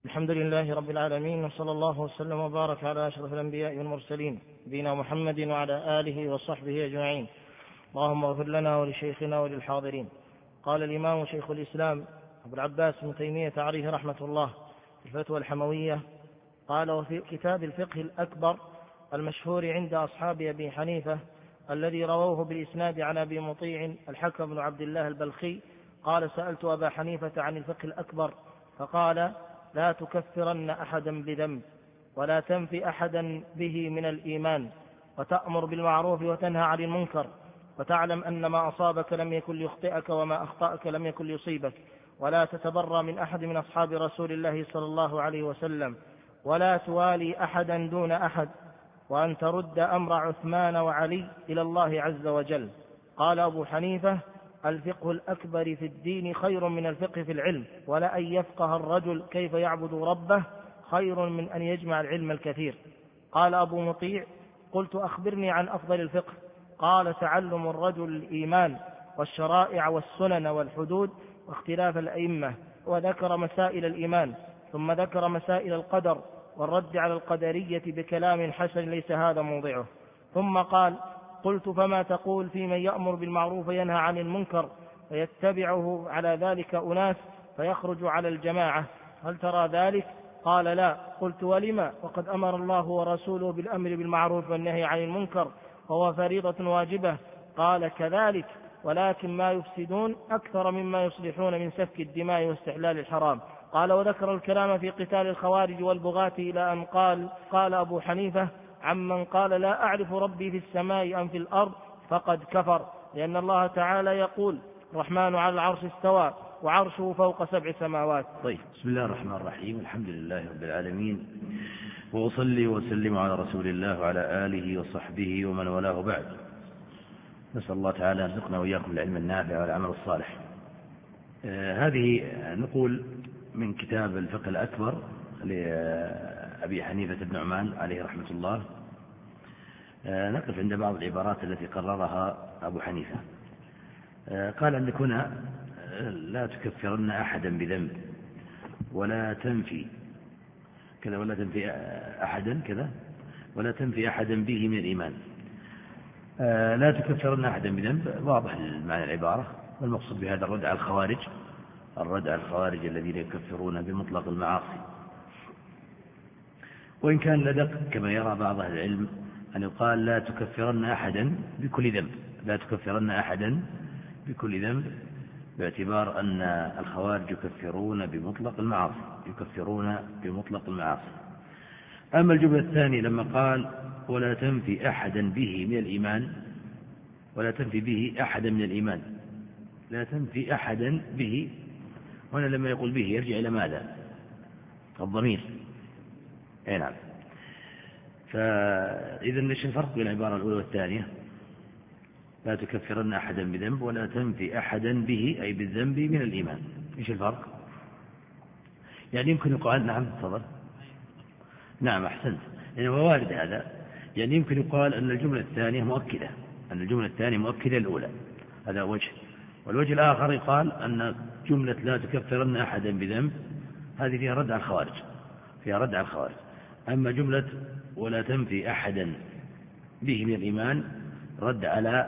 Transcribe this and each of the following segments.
الحمد لله رب العالمين، وصلى الله وسلم وبارك على أشرف الأنبياء والمرسلين نبينا محمد وعلى آله وصحبه أجمعين. اللهم اغفر لنا ولشيخنا وللحاضرين. قال الإمام شيخ الإسلام أبو العباس ابن تيمية عليه رحمة الله في الفتوى الحموية، قال: وفي كتاب الفقه الأكبر المشهور عند أصحاب أبي حنيفة الذي رووه بالإسناد عن أبي مطيع الحكم بن عبد الله البلخي قال: سألت أبا حنيفة عن الفقه الأكبر فقال: لا تكفرن أحدا بذنب، ولا تنفي أحدا به من الإيمان، وتأمر بالمعروف وتنهى عن المنكر، وتعلم أن ما أصابك لم يكن ليخطئك وما أخطأك لم يكن ليصيبك، ولا تتبرى من أحد من أصحاب رسول الله صلى الله عليه وسلم، ولا توالي أحدا دون أحد، وأن ترد أمر عثمان وعلي إلى الله عز وجل. قال أبو حنيفة: الفقه الأكبر في الدين خير من الفقه في العلم، ولا أن يفقه الرجل كيف يعبد ربه خير من أن يجمع العلم الكثير. قال أبو مطيع: قلت: أخبرني عن أفضل الفقه. قال: تعلم الرجل الإيمان والشرائع والسنن والحدود واختلاف الأئمة، وذكر مسائل الإيمان، ثم ذكر مسائل القدر والرد على القدرية بكلام حسن ليس هذا موضعه. ثم قال: قلت: فما تقول في من يأمر بالمعروف وينهى عن المنكر ويتبعه على ذلك أناس فيخرج على الجماعة، هل ترى ذلك؟ قال: لا. قلت: ولما؟ وقد أمر الله ورسوله بالأمر بالمعروف والنهي عن المنكر وهو فريضة واجبة. قال: كذلك، ولكن ما يفسدون أكثر مما يصلحون من سفك الدماء واستحلال الحرام. قال: وذكر الكلام في قتال الخوارج والبغاة إلى أن قال أبو حنيفة: عمن قال لا أعرف ربي في السماء أم في الأرض فقد كفر، لأن الله تعالى يقول: الرحمن على العرش استوى وعرشه فوق 7 سماوات. طيب، بسم الله الرحمن الرحيم. الحمد لله رب العالمين، وأصلي وسلم على رسول الله وعلى آله وصحبه ومن والاه، بعد. نسأل الله تعالى أن يرزقنا وإياكم العلم النافع والعمل الصالح. هذه نقول من كتاب الفقه الأكبر لأبي حنيفة بن نعمان عليه رحمة الله. نقف عند بعض العبارات التي قررها أبو حنيفة. قال عندك هنا: لا تكفرن أحدا بذنب، ولا تنفي كذا، ولا تنفي أحدا كذا، ولا تنفي أحدا به من الإيمان. لا تكفرن أحدا بذنب، واضح معنى العبارة، والمقصود بهذا الرد على الخوارج، الذين يكفرون بمطلق المعاصي. وإن كان لدق كما يرى بعض أهل العلم أن يقال: لا تكفرن أحدا بكل ذنب، لا تكفرن أحدا بكل ذنب، باعتبار أن الخوارج يكفرون بمطلق المعاصي. أما الجملة الثانية لما قال: ولا تنفي أحدا به من الإيمان، ولا تنفي به أحدا من الإيمان، لا تنفي أحدا به، هنا لما يقول به يرجع إلى ماذا؟ الضمير. نعم. فإذا ايش الفرق بين العبارة الأولى والثانية؟ لا تكفرن أحدا بذنب، ولا تنفي أحدا به أي بالذنب من الإيمان. ايش الفرق؟ يعني يمكن يقال، نعم تفضل. نعم أحسنت، يعني وارد هذا. يعني يمكن يقال أن الجملة الثانية مؤكدة الأولى، هذا وجه. والوجه الآخر يقال أن جملة لا تكفرن أحدا بذنب هذه فيها رد على الخوارج، أما جملة ولا تنفي أحدا به من الإيمان رد على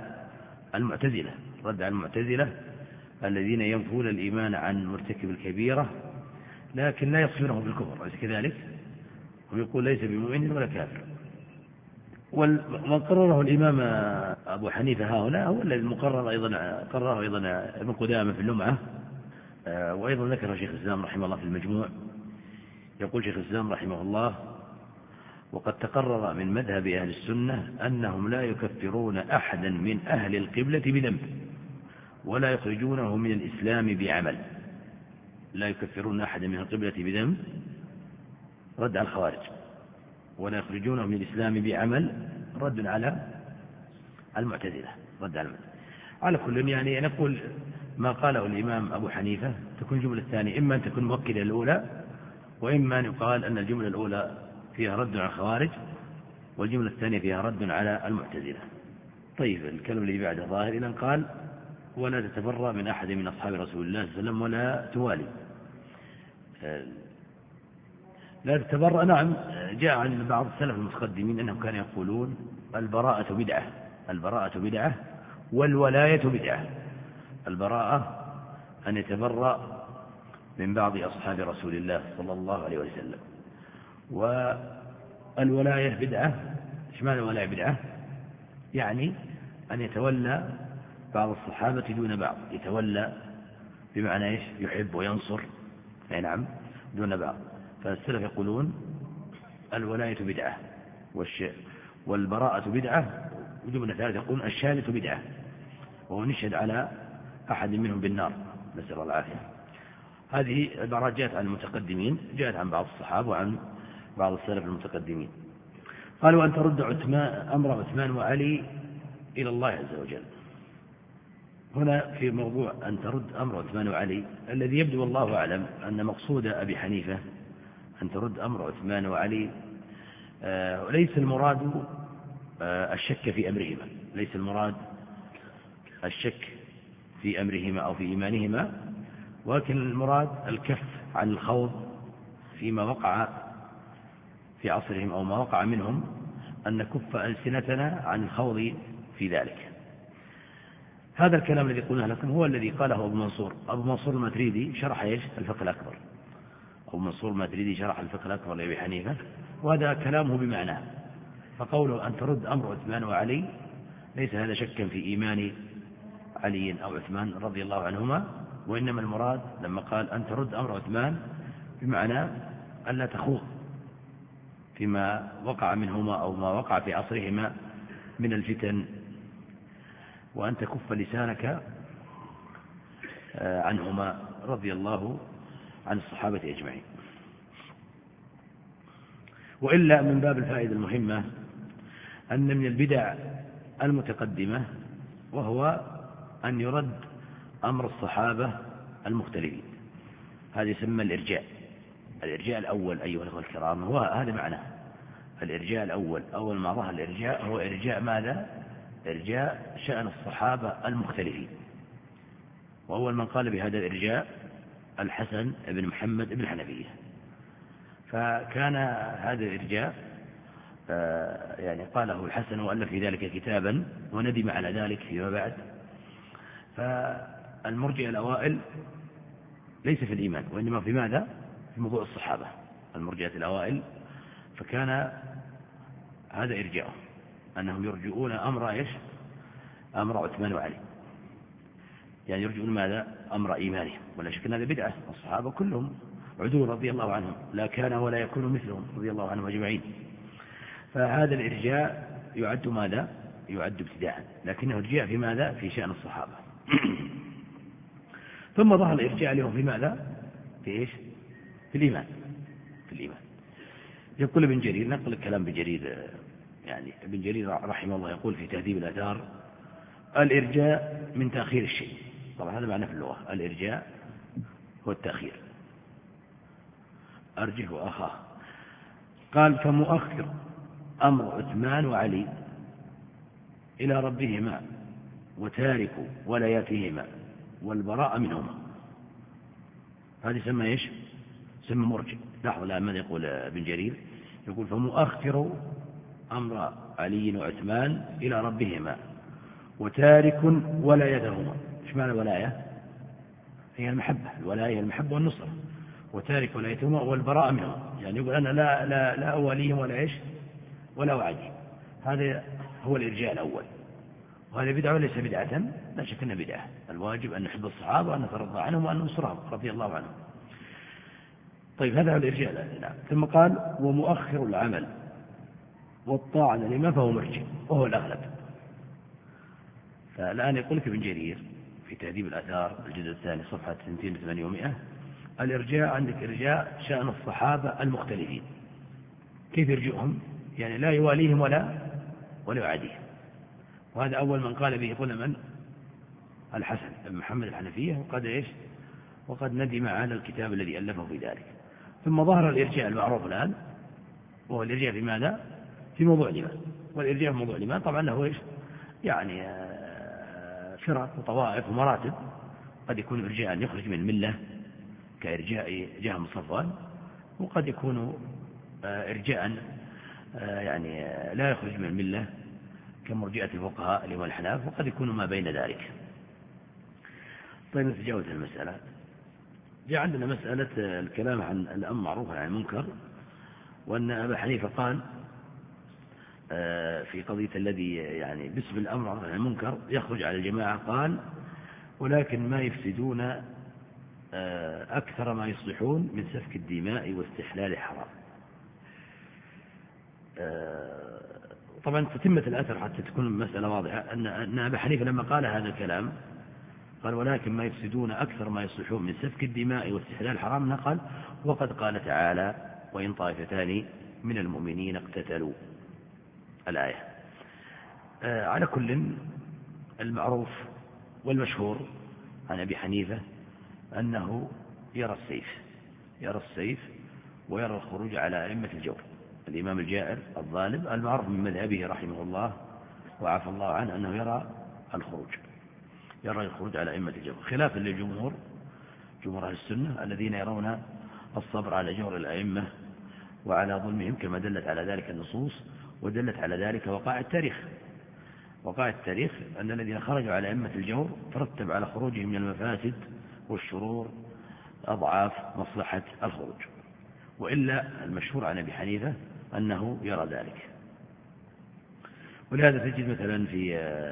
المعتزلة الذين ينفون الإيمان عن مرتكب الكبيرة لكن لا يصفونه بالكفر، أليس كذلك؟ ويقول: ليس بمؤمن ولا كافر. ومن قرره الإمام أبو حنيفة هنا هو الذي قرره أيضا ابن قدامة في اللمعة، وأيضا ذكر شيخ الإسلام رحمه الله في المجموع. يقول شيخ الإسلام رحمه الله: وقد تقرر من مذهب أهل السنة أنهم لا يكفرون أحدا من أهل القبلة بذنب، ولا يخرجونه من الإسلام بعمل. لا يكفرون أحدا من القبلة بذنب، رد على الخوارج، ولا يخرجونه من الإسلام بعمل، رد على المعتزلة. على كل، يعني نقول ما قاله الإمام أبو حنيفة تكون الجملة الثانية إما أن تكون مؤكدة الأولى، وإما أن يقال أن الجملة الأولى فيها رد على الخوارج والجملة الثانية فيها رد على المعتزلة. طيب، الكلام الذي بعد ظاهر إلى أن قال: ولا تتبرى من أحد من أصحاب رسول الله صلى الله عليه وسلم ولا توالي. لا تتبرأ. نعم، جاء عن بعض السلف المتقدمين أنهم كانوا يقولون البراءة بدعة، البراءة بدعة والولاية بدعة. البراءة أن يتبرأ من بعض أصحاب رسول الله صلى الله عليه وسلم، والولاية بدعة. إيش معنى الولاية بدعة؟ يعني أن يتولى بعض الصحابة دون بعض، يتولى بمعنى إيش؟ يحب وينصر، نعم، دون بعض. فالسلف يقولون الولاية بدعة والبراءة بدعة، وجملة ثالثة يقولون الشهادة بدعة، وهو نشهد على أحد منهم بالنار، نسأل الله العافية. هذه العبارات جاءت عن المتقدمين، جاءت عن بعض الصحابة وعن بعض السلف المتقدمين. قالوا أن ترد أمر عثمان وعلي إلى الله عز وجل. هنا في موضوع أن ترد أمر عثمان وعلي، الذي يبدو والله أعلم أن مقصود أبي حنيفة أن ترد أمر عثمان وعلي ليس المراد الشك في أمرهما، ليس المراد الشك في أمرهما أو في إيمانهما، ولكن المراد الكف عن الخوض فيما وقع في عصرهم أو ما وقع منهم، أن نكف ألسنتنا عن الخوض في ذلك. هذا الكلام الذي قلنا لكم هو الذي قاله أبو منصور الماتريدي، شرح الفقه الأكبر. أبو منصور الماتريدي شرح الفقه الأكبر لأبي حنيفة، وهذا كلامه بمعناه. فقوله أن ترد أمر عثمان وعلي ليس هذا شكا في إيمان علي أو عثمان رضي الله عنهما، وإنما المراد لما قال أن ترد أمر عثمان بمعنى ألا تخوض فيما وقع منهما أو ما وقع في عصرهما من الفتن، وأن تكف لسانك عنهما رضي الله عن الصحابة أجمعين. وإلا من باب الفائدة المهمة أن من البدع المتقدمة وهو أن يرد أمر الصحابة المختلفين. هذا يسمى الإرجاء. الإرجاء الأول أيها الأخوة الكرام هو هذا معناه. الإرجاء الأول، أول ما ظهر الإرجاء هو إرجاء ماذا؟ إرجاء شأن الصحابة المختلفين. وأول من قال بهذا الإرجاء الحسن بن محمد بن الحنفية. فكان هذا الإرجاء يعني قاله الحسن وألف في ذلك كتابا وندم على ذلك فيما بعد. فالمرجئة الأوائل ليس في الإيمان، وإنما في ماذا؟ في موضوع الصحابة. المرجئة الأوائل فكان هذا إرجاءهم، أنهم يرجعون أمر أمر عثمان وعلي، يعني يرجعون ماذا؟ أمر إيمانهم. ولا شك أن هذا بدعة، الصحابة كلهم عدول رضي الله عنهم، لا كان ولا يكون مثلهم رضي الله عنهم أجمعين. فهذا الإرجاء يعد ماذا؟ يعد ابتداء، لكنه ارجاء في ماذا؟ في شأن الصحابة. ثم ظهر الإرجاء لهم في ماذا؟ في إيش؟ في الإيمان. في الإيمان. يقول ابن جرير، نقل الكلام بجرير، يعني ابن جرير رحمه الله يقول في تهذيب الآثار: الإرجاء من تأخير الشيء. طبعا هذا معنى في اللغة، الإرجاء هو التأخير، أرجه وأخاه. قال: فمؤخر أمر عثمان وعلي إلى ربهما وتارك ولاياتهما والبراء منهما. هذا يسمى إيش؟ يسمى مرجع. لاحظوا الآن ماذا يقول ابن جرير؟ يقول: فمؤخر أمر علي وعثمان إلى ربهما وتارك ولايتهما. إيش معنى الولاية؟ هي المحبة. الولاية المحبة والنصرة. وتارك ولايتهما والبراء منهما، يعني يقول أنا لا أوليهم ولا إيش ولا أعاديهم. هذا هو الإرجاء الأول، وهذا بدعة وليس بدعة؟ لا شك أنه بدعة. الواجب أن نحب الصحابة وأن نترضى عنهم وأن ننصرهم رضي الله عنهم. طيب، هذا هو الإرجاء. نعم. ثم قال: ومؤخر العمل والطاعة لما فهو مرجع، وهو الأغلب. فالآن يقول لك ابن جرير في تهذيب الآثار الجزء الثاني صفحة 200 الإرجاء عندك إرجاء شأن الصحابة المختلفين. كيف يرجعهم؟ يعني لا يواليهم ولا يعاديهم. وهذا أول من قال به قلنا من؟ الحسن بن محمد الحنفية، وقد إيش؟ وقد ندم على الكتاب الذي ألفه في ذلك. ثم ظهر الإرجاء المعروف الآن، وهو الإرجاء في ماذا؟ في موضوع الإيمان. والإرجاء في موضوع الإيمان طبعا له إيش؟ يعني فرق وطوائف ومراتب. قد يكون إرجاء يخرج من الملة كإرجاء جهم صفوان، وقد يكون إرجاء يعني لا يخرج من الملة كمرجئة الفقهاء اللي هو الحناف، وقد يكون ما بين ذلك. طيب نتجاوز المسألة. جاء عندنا مسألة الكلام عن الأمر معروف عن المنكر، وأن أبا حنيفة قال في قضية الذي يعني باسم الأمر عن المنكر يخرج على الجماعة، قال ولكن ما يفسدون أكثر ما يصلحون من سفك الدماء واستحلال الحرام. طبعا تتمة الأثر حتى تكون المسألة واضحة، أن أبا حنيفة لما قال هذا الكلام قال ولكن ما يفسدون أكثر ما يصلحون من سفك الدماء واستحلال الحرام، نقل وقد قال تعالى وإن طائفتان من المؤمنين اقتتلوا الآية. على كل المعروف والمشهور عن أبي حنيفة أنه يرى السيف ويرى الخروج على أئمة الجور. الإمام الجائر الظالم المعروف من مذهبه رحمه الله وعفى الله عنه أنه يرى الخروج على أئمة الجور، خلافا للجمهور، جمهور أهل السنة الذين يرون الصبر على جور الأئمة وعلى ظلمهم، كما دلت على ذلك النصوص، ودلت على ذلك وقائع التاريخ أن الذين خرجوا على أئمة الجور ترتب على خروجهم من المفاسد والشرور أضعاف مصلحة الخروج. وإلا المشهور عن أبي حنيفة أنه يرى ذلك. ولهذا تجد مثلا في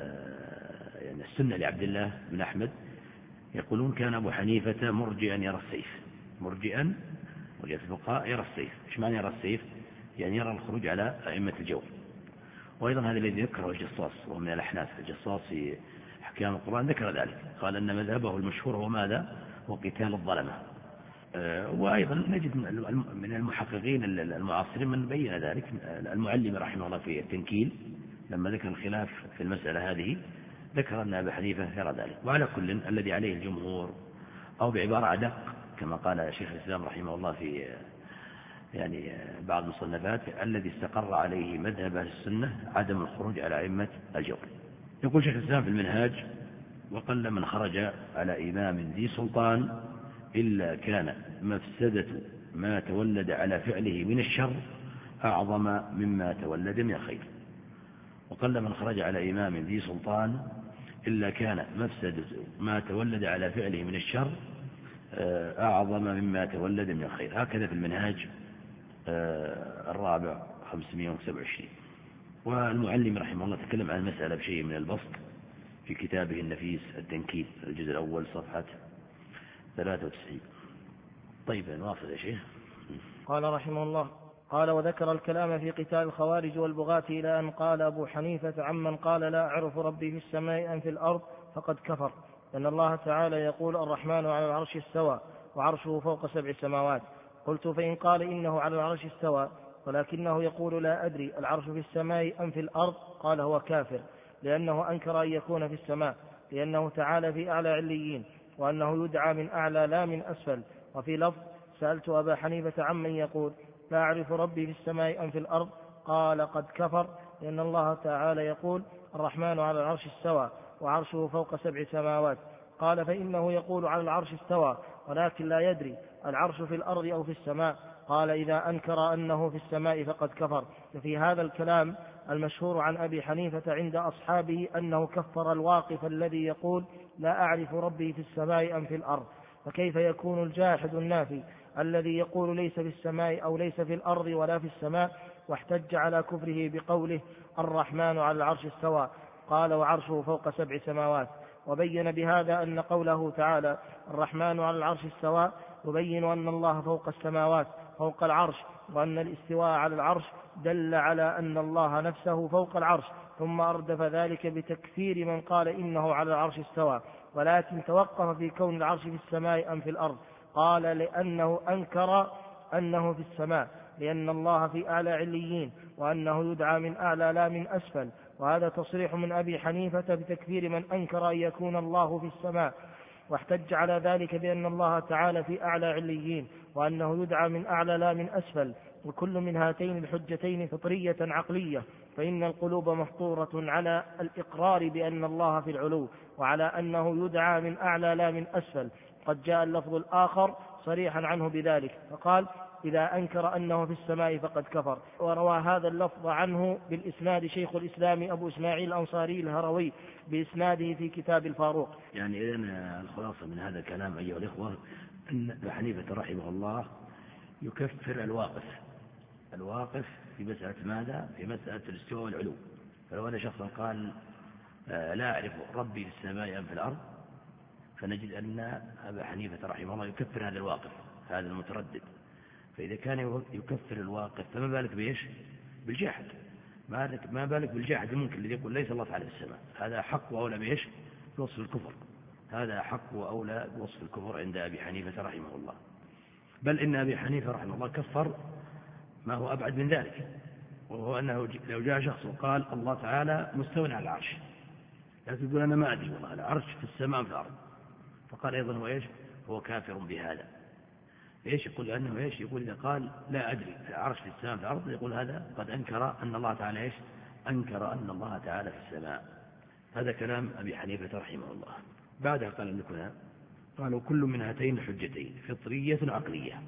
يعني السنة لعبد الله بن أحمد يقولون كان أبو حنيفة مرجئا يرى السيف، مرجئا الفقهاء يرى السيف. إيش معنى يرى السيف؟ يعني يرى الخروج على أئمة الجور. وأيضا هذا الذي ذكره الجصاص وهو من الأحناف، الجصاص في أحكام القرآن ذكر ذلك، قال أن مذهبه المشهور هو ماذا؟ وقتال الظلمة. وأيضا نجد من المحققين المعاصرين من بين ذلك، المعلم رحمه الله في التنكيل لما ذكر الخلاف في المسألة هذه ذكر أن أبا حنيفة يرى ذلك. وعلى كل الذي عليه الجمهور، أو بعبارة أدق كما قال شيخ الإسلام رحمه الله في يعني بعض المصنفات، الذي استقر عليه مذهب أهل السنة عدم الخروج على أئمة الجور. يقول شيخ الإسلام في المنهاج وقل من خرج على إمام ذي سلطان إلا كان مفسدة ما تولد على فعله من الشر أعظم مما تولد من الخير. وقل من خرج على إمام ذي سلطان إلا كان مفسدة ما تولد على فعله من الشر أعظم مما تولد من الخير. هكذا في المنهاج الرابع 527. والمعلم رحمه الله تكلم عن المسألة بشيء من البسط في كتابه النفيس التنكيل الجزء الأول صفحة 93. طيب نواصل يا شيخ. قال رحمه الله: قال وذكر الكلام في قتال الخوارج والبغاة إلى أن قال أبو حنيفة عمن قال لا أعرف ربي في السماء أم في الأرض فقد كفر، لأن الله تعالى يقول الرحمن على العرش استوى وعرشه فوق 7 سماوات. قلت فإن قال إنه على العرش استوى ولكنه يقول لا أدري العرش في السماء أم في الأرض، قال هو كافر، لأنه أنكر أن يكون في السماء، لأنه تعالى في أعلى عليين، وأنه يدعى من أعلى لا من أسفل. وفي لفظ سألت أبا حنيفة عمن يقول لا أعرف ربي في السماء أم في الأرض، قال قد كفر، لأن الله تعالى يقول الرحمن على العرش استوى وعرشه فوق 7 سماوات. قال فإنه يقول على العرش استوى ولكن لا يدري العرش في الأرض أو في السماء، قال إذا أنكر أنه في السماء فقد كفر. ففي هذا الكلام المشهور عن أبي حنيفة عند أصحابه أنه كفر الواقف الذي يقول لا أعرف ربي في السماء أم في الأرض. فكيف يكون الجاحد النافي الذي يقول ليس في السماء أو ليس في الأرض ولا في السماء، واحتج على كفره بقوله الرحمن على العرش استوى قال وعرشه فوق 7 سماوات. وبين بهذا أن قوله تعالى الرحمن على العرش استوى يبين أن الله فوق السماوات فوق العرش، وأن الاستواء على العرش دل على أن الله نفسه فوق العرش، ثم أردف ذلك بتكفير من قال إنه على العرش استوى ولكن توقف في كون العرش في السماء أم في الأرض. قال لأنه أنكر أنه في السماء، لأن الله في أعلى عليين، وأنه يدعى من أعلى لا من أسفل. وهذا تصريح من أبي حنيفة بتكفير من أنكر أن يكون الله في السماء، واحتج على ذلك بأن الله تعالى في أعلى عليين، وأنه يدعى من أعلى لا من أسفل. وكل من هاتين الحجتين فطرية عقلية، فإن القلوب مفطورة على الإقرار بأن الله في العلو، وعلى أنه يدعى من أعلى لا من أسفل. قد جاء اللفظ الآخر صريحا عنه بذلك، فقال إذا أنكر أنه في السماء فقد كفر. وروى هذا اللفظ عنه بالإسناد شيخ الإسلام أبو إسماعيل الأنصاري الهروي بإسناده في كتاب الفاروق. يعني إذن الخلاصة من هذا الكلام أيها الإخوة أن أبا حنيفة رحمه الله يكفر الواقف في مسألة ماذا؟ في مسألة الاستواء والعلو. فلو أن شخصا قال لا أعرف ربي في السماء أم في الأرض، فنجد أن أبا حنيفة رحمه الله يكفر هذا الواقف، هذا المتردد. فإذا كان يكفر الواقف فما بالك بإيش؟ بالجاحد. ما بالك بالجاحد الممكن الذي يقول ليس الله تعالى في السماء. هذا حق وأولى بإيش؟ بوصف الكفر. هذا حق وأولى بوصف الكفر عند أبي حنيفة رحمه الله. بل إن أبي حنيفة رحمه الله كفر ما هو أبعد من ذلك، وهو أنه لو جاء شخص وقال الله تعالى مستوى على العرش، لكن يقول أنا ما أدري والله العرش في السماء في الأرض، فقال أيضا هو إيش؟ هو كافر بهذا. إيش يقول؟ لأنه إيش يقول؟ إذا قال لا أدري العرش في السماء في الأرض، يقول هذا قد أنكر أن الله تعالى إيش؟ أنكر أن الله تعالى في السماء. هذا كلام أبي حنيفة رحمه الله. بعدها قال ابن قالوا كل من هاتين الحجتين فطرية عقلية.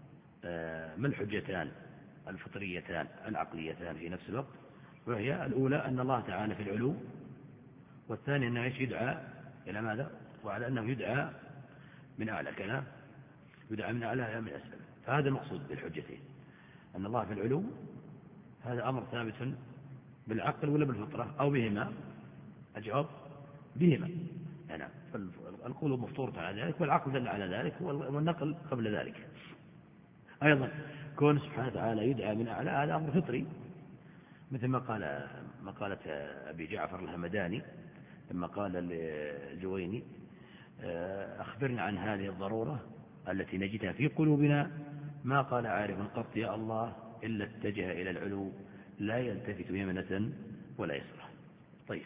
ما الحجتان الفطريتان العقليتان في نفس الوقت؟ وهي الأولى أن الله تعالى في العلو، والثاني أنه يدعى إلى ماذا؟ وعلى أنه يدعى من أعلى كلام، يدعى من أعلى من أسفل. فهذا المقصود بالحجتين، أن الله في العلو، هذا أمر ثابت بالعقل ولا بالفطرة أو بهما؟ الجواب بهما. يعني القول مفطورة على ذلك، والعقل دل على ذلك، والنقل قبل ذلك. أيضا كون سبحانه وتعالى يدعى من أعلى، هذا أمر فطري، مثل ما قالت أبي جعفر الهمداني لما قال للجويني أخبرنا عن هذه الضرورة التي نجدها في قلوبنا، ما قال عارف قط يا الله إلا اتجه إلى العلو لا يلتفت يمنة ولا يسرى. طيب،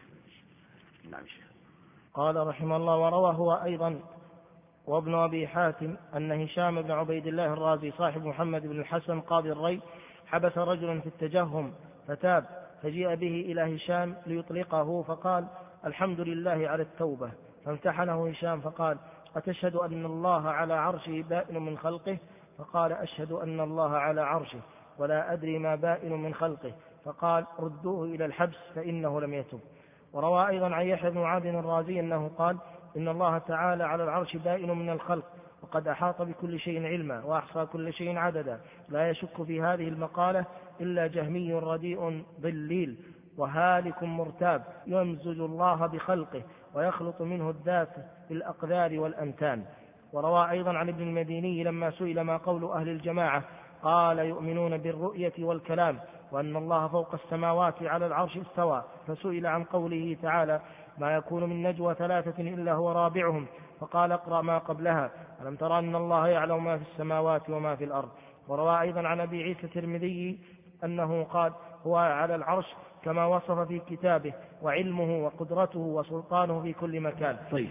نعم شيخ. قال رحمه الله: وروى هو أيضا وابن أبي حاتم أن هشام بن عبيد الله الرازي صاحب محمد بن الحسن قاضي الري حبس رجلا في التجهم فتاب، فجيء به إلى هشام ليطلقه، فقال: الحمد لله على التوبة. فامتحنه هشام فقال: أتشهد أن الله على عرشه بائن من خلقه؟ فقال: أشهد أن الله على عرشه ولا أدري ما بائن من خلقه. فقال: ردوه إلى الحبس فإنه لم يتب. وروى أيضا عن يحيى بن معاذ الرازي أنه قال: إن الله تعالى على العرش بائن من الخلق، وقد أحاط بكل شيء علما وأحصى كل شيء عددا. لا يشك في هذه المقالة إلا جهمي رديء ضليل وهالك مرتاب يمزج الله بخلقه ويخلط منه الذات بالأقدار والأمتان. وروى أيضا عن ابن المديني لما سئل ما قول أهل الجماعة قال: يؤمنون بالرؤية والكلام، وأن الله فوق السماوات على العرش استوى. فسئل عن قوله تعالى: ما يكون من نجوى ثلاثة إلا هو رابعهم، فقال: اقرأ ما قبلها: ألم ترى أن الله يعلم ما في السماوات وما في الأرض. وروى أيضا عن أبي عيسى الترمذي أنه قال: هو على العرش كما وصف في كتابه، وعلمه وقدرته وسلطانه في كل مكان. طيب،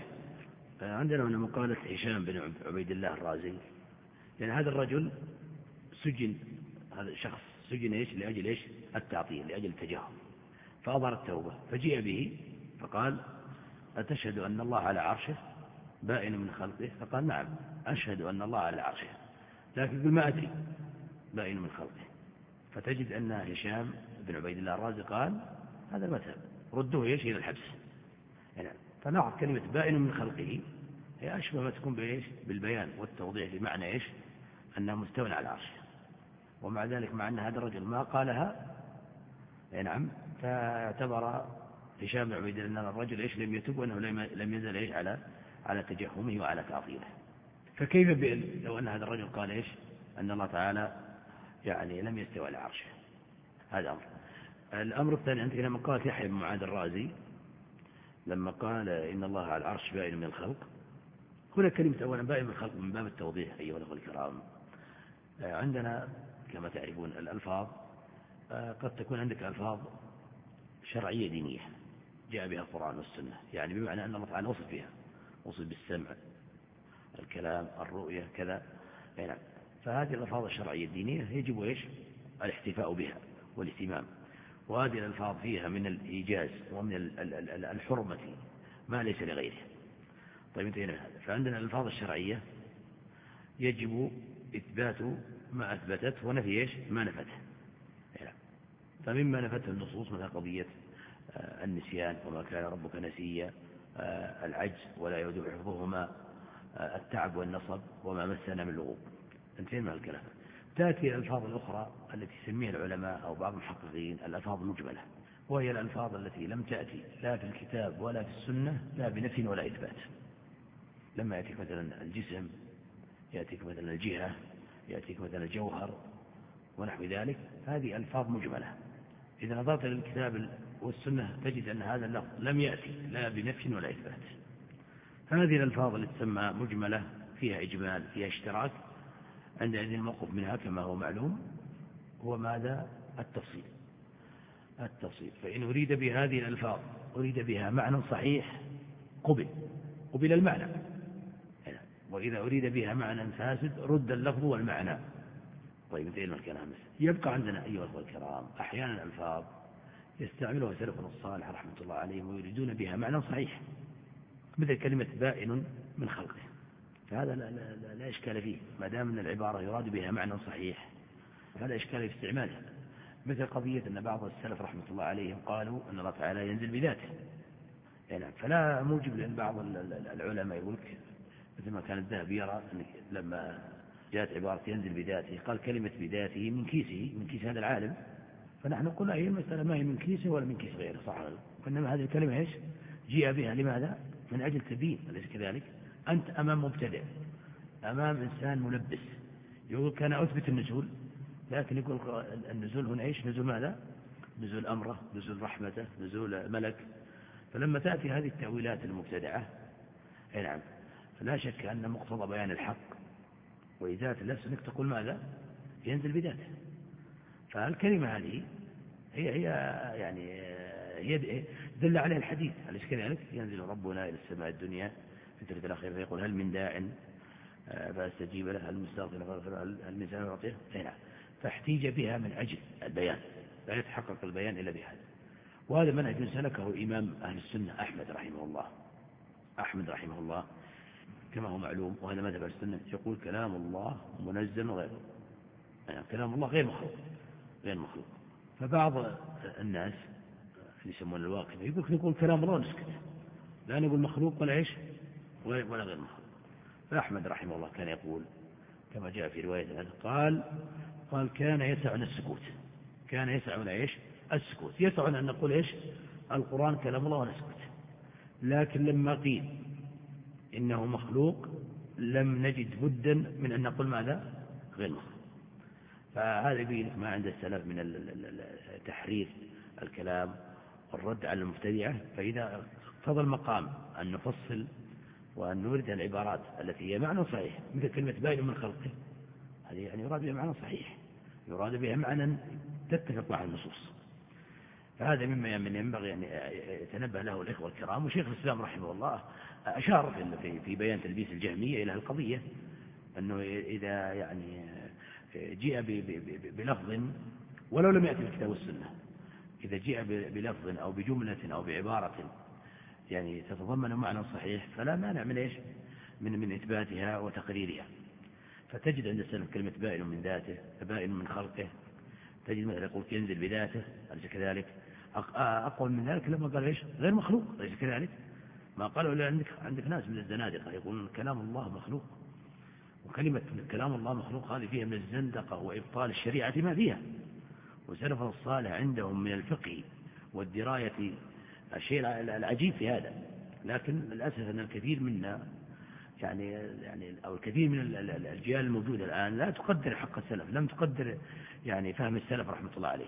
عندنا هنا مقالة هشام بن عبيد الله الرازي. يعني هذا الرجل سجن، هذا الشخص سجن إيش؟ لأجل إيش؟ التعطيل، لأجل التجهم، فأظهر التوبة، فجيء به فقال: أتشهد أن الله على عرشه بائن من خلقه؟ فقال: نعم أشهد أن الله على عرشه، لكن يقول ما أدري بائن من خلقه. فتجد أن هشام بن عبيد الله الرازي قال: هذا المذهب، ردوه إيش؟ إلى الحبس. يعني فنعرف كلمة بائن من خلقه هي أشبه ما تكون بإيش؟ بالبيان والتوضيح بمعنى إيش؟ أنه مستوى على العرش. ومع ذلك مع أن هذا الرجل ما قالها، نعم، فاعتبر هشام بن عبيد الله الرجل إيش؟ لم يتب، وأنه لم يزل إيش؟ على تجهمه وعلى تعطيله. فكيف لو أن هذا الرجل قال إيش؟ أن الله تعالى يعني لم يستوى على عرشه؟ هذا أمر. الأمر الثاني، أنت لما قال يحيى بن معاذ الرازي لما قال إن الله على العرش بائن من الخلق، هنا كلمة أولا بائن من الخلق من باب التوضيح أيها الأخوة الكرام. عندنا كما تعرفون الألفاظ قد تكون عندك ألفاظ شرعية دينية جاء بها القرآن والسنة، يعني بمعنى أن الله تعالى وصف بها، وصف بالسمع، الكلام، الرؤية، كذا. يعني فهذه الألفاظ الشرعية الدينية يجب إيش؟ الاحتفاء بها والاهتمام. وهذه الألفاظ فيها من الإيجاز ومن الحرمة ما ليس لغيره. طيب انتهينا من هذا. فعندنا الألفاظ الشرعية يجب إثبات ما أثبتته ونفي إيش ما نفته. فمما نفته النصوص مثل قضية النسيان وما كان ربك نسيا، العجز ولا يؤود حفظهما، التعب والنصب وما مسنا من لغوب. انتهينا من الكلام. تأتي الألفاظ الأخرى التي يسميها العلماء أو بعض المحققين الألفاظ المجملة، وهي الألفاظ التي لم تأتي لا في الكتاب ولا في السنة لا بنفي ولا إثبات. لما يأتيك مثلا الجسم، يأتيك مثلا الجهة، يأتيك مثلا الجوهر ونحو ذلك، هذه ألفاظ مجملة. إذا نظرت للكتاب والسنة تجد أن هذا اللفظ لم يأتي لا بنفي ولا إثبات. هذه الألفاظ التي تسمى مجملة فيها إجمال فيها اشتراك، عندئذ الموقف منها كما هو معلوم هو ماذا؟ التفصيل. فإن أريد بهذه الألفاظ أريد بها معنى صحيح قبل المعنى، وإذا أريد بها معنى فاسد رد اللفظ والمعنى. طيب انتهينا من الكلام. يبقى عندنا أيها الأخوة الكرام أحيانا الألفاظ يستعملها سلفنا الصالح رحمة الله عليهم ويريدون بها معنى صحيح، مثل كلمة بائن من خلقه، فهذا لا إشكال فيه ما دام أن العبارة يراد بها معنى صحيح، فلا إشكال في استعمالها. مثل قضية أن بعض السلف رحمة الله عليهم قالوا أن الله تعالى ينزل بذاته، يعني فلا موجب لأن بعض العلماء يقول مثل ما كان الذهبي يرى أن لما جاءت عبارة ينزل بذاته قال كلمة بذاته من كيس هذا العالم، فنحن نقول هي المسألة ما هي من كيسه ولا من كيس غيره، صح؟ وإنما هذه الكلمة إيش جيء بها لماذا؟ من أجل تبيين، أليس كذلك؟ أنت أمام مبتدع، أمام إنسان ملبس، يقول كان أثبت النزول، لكن يقول النزول هنا إيش؟ نزول ماذا؟ نزول أمره، نزول رحمته، نزول ملك. فلما تأتي هذه التأويلات المبتدعة نعم فلا شك أن مقتضى بيان الحق وإزالة اللبس أنك تقول ماذا؟ ينزل بذاته. فالكلمة هذه هي يعني هي دل عليها الحديث، أليس كذلك؟ ينزل ربنا إلى السماء الدنيا في ثلث الأخير فيقول هل من داع فاستجيب له، هل مستغفر فاغفر، هل من سائل يعطيه. فاحتيج بها من أجل البيان، لا يتحقق البيان إلا بهذا. وهذا منهج سلكه إمام أهل السنة أحمد رحمه الله كما هو معلوم، وهذا مذهب أهل السنة، يقول كلام الله منزل غيره، يعني كلام الله غير مخلوق. فبعض الناس اللي يسمون الواقف يقول كلام الله ونسكت، لا نقول مخلوق ولا إيش ولا غير مخلوق. فأحمد رحمه الله كان يقول كما جاء في رواية هذا قال كان يسعنا السكوت، كان يسعنا إيش السكوت، يسعنا أن نقول إيش القرآن كلام الله ونسكت، لكن لما قيل إنه مخلوق لم نجد بدا من أن نقول ماذا غير مخلوق. فهذا يبين ما عند السلف من تحرير الكلام والرد على المبتدعة. فإذا اقتضى المقام أن نفصل وأن نورد العبارات التي هي معنى صحيح مثل كلمة بائن من خلقه، هذه يعني يراد بها معنى صحيح، يراد بها معنى تتفق مع النصوص. فهذا مما ينبغي أن يتنبه له الإخوة الكرام. وشيخ الإسلام رحمه الله أشار في بيان تلبيس الجهمية إلى القضية أنه إذا يعني جاء بلفظ ولو لم يأتي الكتاب والسنة، إذا جاء بلفظ أو بجملة أو بعبارة يعني تتضمن معنى صحيح فلا مانع من إيش من إثباتها وتقريرها. فتجد عند السلف كلمة بائن من ذاته، بائن من خلقه، تجد مثلا يقول ينزل بذاته، أليس كذلك؟ أقوى من ذلك لما قال إيش غير مخلوق، أليس كذلك؟ ما قالوا إلا عندك ناس من الزنادقة يقولون كلام الله مخلوق، وكلمة كلام الله مخلوق هذه فيها من الزندقة وإبطال الشريعة ما فيها. وسلفنا الصالح عندهم من الفقه والدراية الشيء العجيب في هذا، لكن للأسف أن الكثير منا يعني أو الكثير من الأجيال الموجودة الآن لا تقدر حق السلف، لم تقدر يعني فهم السلف رحمة الله عليه.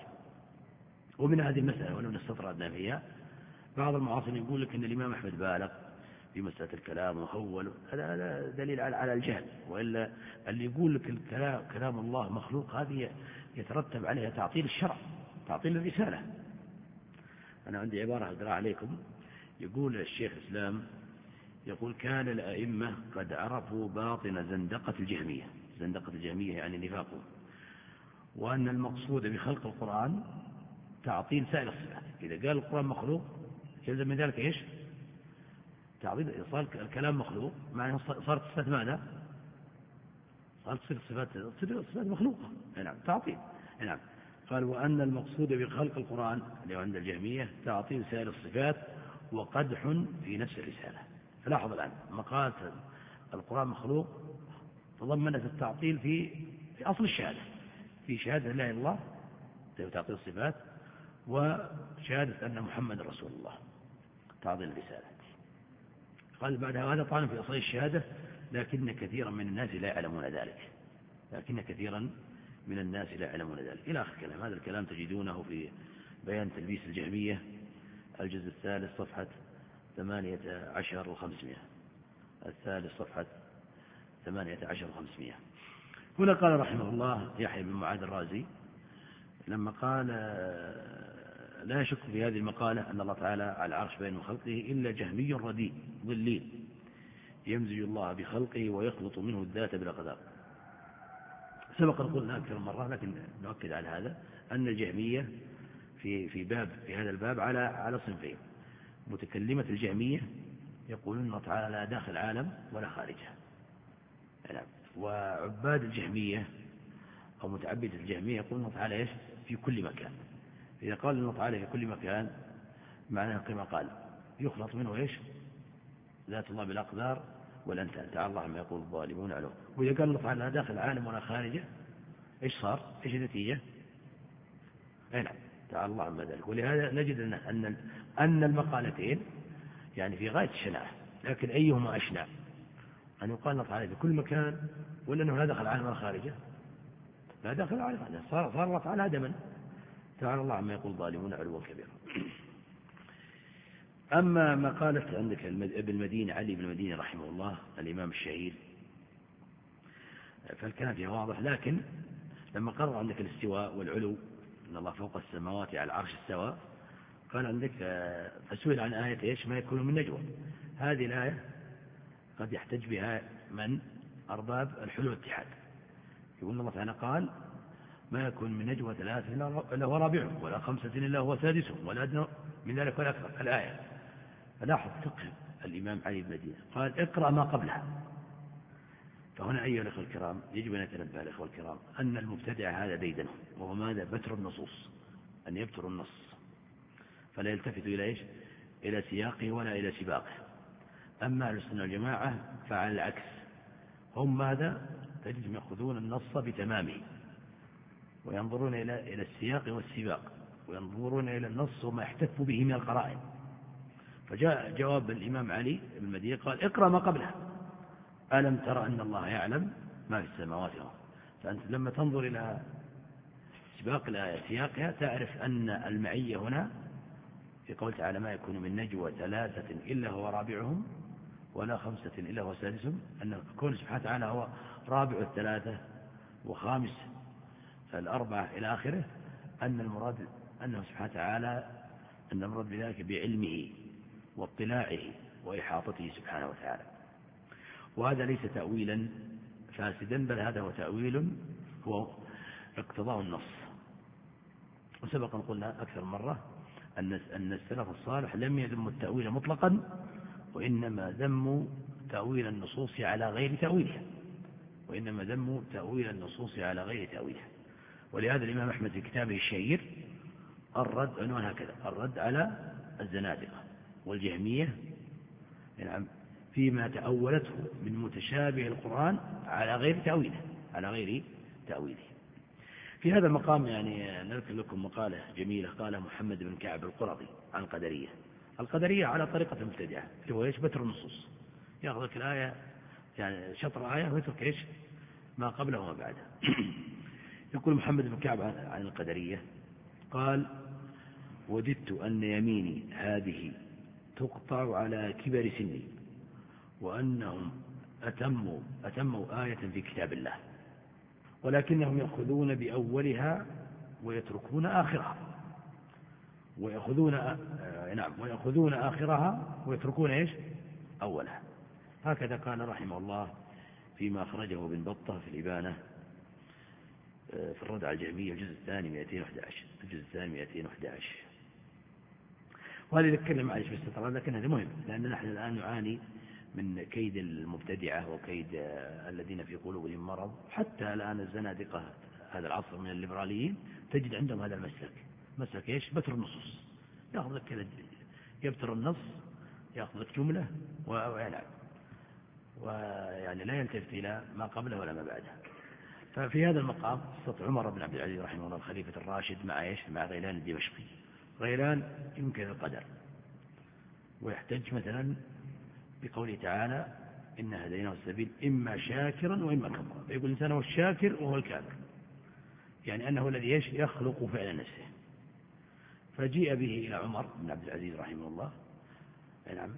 ومن هذه المسألة ولو نستطردنا فيها، بعض المعاصرين يقول لك أن الإمام أحمد بالغ في مسألة الكلام وهول، هذا دليل على الجهل. وإلا اللي يقول لك كلام الله مخلوق هذه يترتب عليها تعطيل الشرع، تعطيل الرسالة. أنا عندي عبارة أقرأ عليكم، يقول الشيخ الإسلام يقول كان الأئمة قد عرفوا باطن زندقة الجهمية يعني نفاقه، وأن المقصود بخلق القرآن تعطيل سائر الصفات. إذا قال القرآن مخلوق يلزم من ذلك إيش تعطيل، صار الكلام مخلوق معناه صارت الصفات ماذا؟ قال تصير صفات مخلوقة. نعم تعطيل. نعم. قال وأن المقصود بخلق القرآن اللي عند الجهمية تعطيل سائر الصفات وقدح في نفس الرسالة. فلاحظ الآن مقالة القرآن مخلوق تضمنت التعطيل في أصل الشهادة، في شهادة لا إله إلا الله تعطيل الصفات، وشهادة أن محمد رسول الله تعطيل الرسالة. قال بعد هذا طعن في أصل الشهادة لكن كثيرا من الناس لا يعلمون ذلك، إلى آخر الكلام. هذا الكلام تجدونه في بيان تلبيس الجهمية الجزء الثالث صفحة 18 و500. صفحة 18 و500. هنا قال رحمه الله يحيى بن معاذ الرازي لما قال لا يشك في هذه المقالة أن الله تعالى على العرش بين خلقه إلا جهمي رديء ضليل يمزج الله بخلقه ويخلط منه الذات بالأقدار. سبق أن قلنا أكثر مرة لكن نؤكد على هذا أن الجهمية في هذا الباب على صنفين. متكلمة الجهمية يقولون الله تعالى لا داخل عالم ولا خارجه. وعباد الجهمية أو متعبد الجهمية يقولون الله تعالى في كل مكان. إذا قال الله تعالى في كل مكان معناه كما قال يخلط منه ذات الله بالأقدار والأمثال. تعالى الله عما يقول الظالمون علوم. وإذا قال الله تعالى لا داخل عالم ولا خارجه صار؟ النتيجة؟ نعم تعالى الله عما ذلك. ولهذا نجد أن المقالتين يعني في غاية الشناعة، لكن أيهما أشنع؟ أن يقال الله تعالى في كل مكان ولا أنه لا داخل عالم ولا خارجه؟ لا داخل عالم، صار الله تعالى هدما. تعالى الله عما يقول الظالمون علوا كبيرا. أما ما قالت عندك ابن المدينة علي بن المدينة رحمه الله الإمام الشهير فالكلام فيه واضح، لكن لما قرر عندك الاستواء والعلو أن الله فوق السماوات على العرش استوى، قال عندك فسئل عن آية ما يكون من نجوى. هذه الآية قد يحتج بها من أرباب الحلول والاتحاد. يقول الله تعالى قال ما يكون من نجوى 3 إلا هو رابعهم ولا 5 إلا هو سادسهم ولا أدنى من ذلك ولا أكثر. الآية فلاحظ فقه الإمام علي بن المدينة قال اقرأ ما قبلها. فهنا أيها الأخوة الكرام يجب أن يتنبه الأخوة الكرام أن المبتدع هذا ديدنه، وهو ماذا؟ بتر النصوص، أن يبتر النص فلا يلتفت إلى سياقه ولا إلى سباقه. أما أهل السنة والجماعة فعلى العكس، هم ماذا؟ تجدهم يأخذون النص بتمامه وينظرون إلى السياق والسباق، وينظرون إلى النص وما يحتف به من القرائن. فجاء جواب الإمام علي بن المدينة قال اقرأ ما قبلها، ألم ترى أن الله يعلم ما في السماوات والأرض. فأنت لما تنظر إلى سباق الآية سياقها تعرف أن المعية هنا في قول تعالى ما يكون من نجوى 3 إلا هو رابعهم ولا 5 إلا هو سادسهم، أن كون سبحانه وتعالى هو رابع 3 وخامس 4 إلى آخره، أن المراد أنه سبحانه وتعالى أن المراد بذلك بعلمه واطلاعه وإحاطته سبحانه وتعالى. وهذا ليس تأويلا فاسدا، بل هذا هو تأويل هو اقتضاء النص. وسبق أن قلنا أكثر مرة أن السلف الصالح لم يذموا التأويل مطلقا، وإنما ذموا تأويل النصوص على غير تأويلها. ولهذا الإمام أحمد في كتابه الشهير الرد عنوان هكذا: الرد على الزنادقة والجهمية فيما تأولته من متشابه القرآن على غير تأويله. في هذا المقام نذكر لكم مقالة جميلة قالها محمد بن كعب القرظي عن القدرية على طريقة المبتدعة، اللي هو بتر النصوص، يأخذ لك الآية شطر آية ويترك ما قبله وما بعده. يقول محمد بن كعب عن القدرية قال: وددت أن يميني هذه تقطع على كبر سني، وأنهم أتموا آية في كتاب الله، ولكنهم يأخذون بأولها ويتركون آخرها، ويأخذون آخرها ويتركون أولها. هكذا قال رحمه الله فيما أخرجه ابن بطة في الإبانة في الرد على الجهمية الجزء الثاني 211. وهذا يذكرنا معلش باستطراد، لكن هذا مهم لأن نحن الآن نعاني من كيد المبتدعة وكيد الذين في قلوبهم مرض. حتى الآن الزنادقة هذا العصر من الليبراليين تجد عندهم هذا المسلك، مسلك إيش؟ بتر النصوص، يأخذ لك كذا، يبتر النص، يأخذ لك جملة ويعني لا يلتفت إلى ما قبله ولا ما بعده. ففي هذا المقام استطاع عمر بن عبد العزيز رحمه الله الخليفة الراشد مع إيش؟ مع غيلان الدمشقي. غيلان ينكر القدر ويحتج مثلا بقوله تعالى إن هديناه السبيل إما شاكرا وإما كفورا، فيقول الإنسان هو الشاكر وهو الكافر، يعني أنه الذي إيش؟ يخلق فعل نفسه. فجيء به إلى عمر بن عبد العزيز رحمه الله، نعم،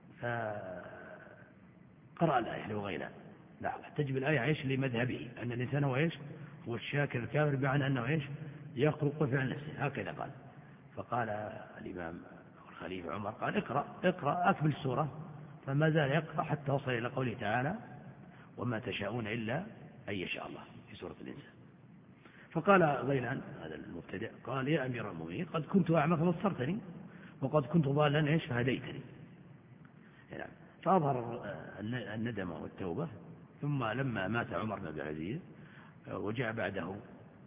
فقرأ الآية له غيلان، لا احتج بالآية إيش؟ لمذهبه أن الإنسان هو إيش؟ هو الشاكر الكافر، بمعنى أنه إيش؟ يخلق فعل نفسه، هكذا قال. فقال الإمام الخليفة عمر قال اقرأ أكمل السورة، فما زال يقرأ حتى وصل إلى قوله تعالى وما تشاءون إلا أن يشاء الله في سورة الإنسان. فقال غيلان هذا المبتدع قال يا أمير المؤمنين قد كنت أعمى فبصرتني وقد كنت ضالا إيش؟ فهديتني. يعني فأظهر الندم والتوبة. ثم لما مات عمر بن عبد العزيز وجاء بعده،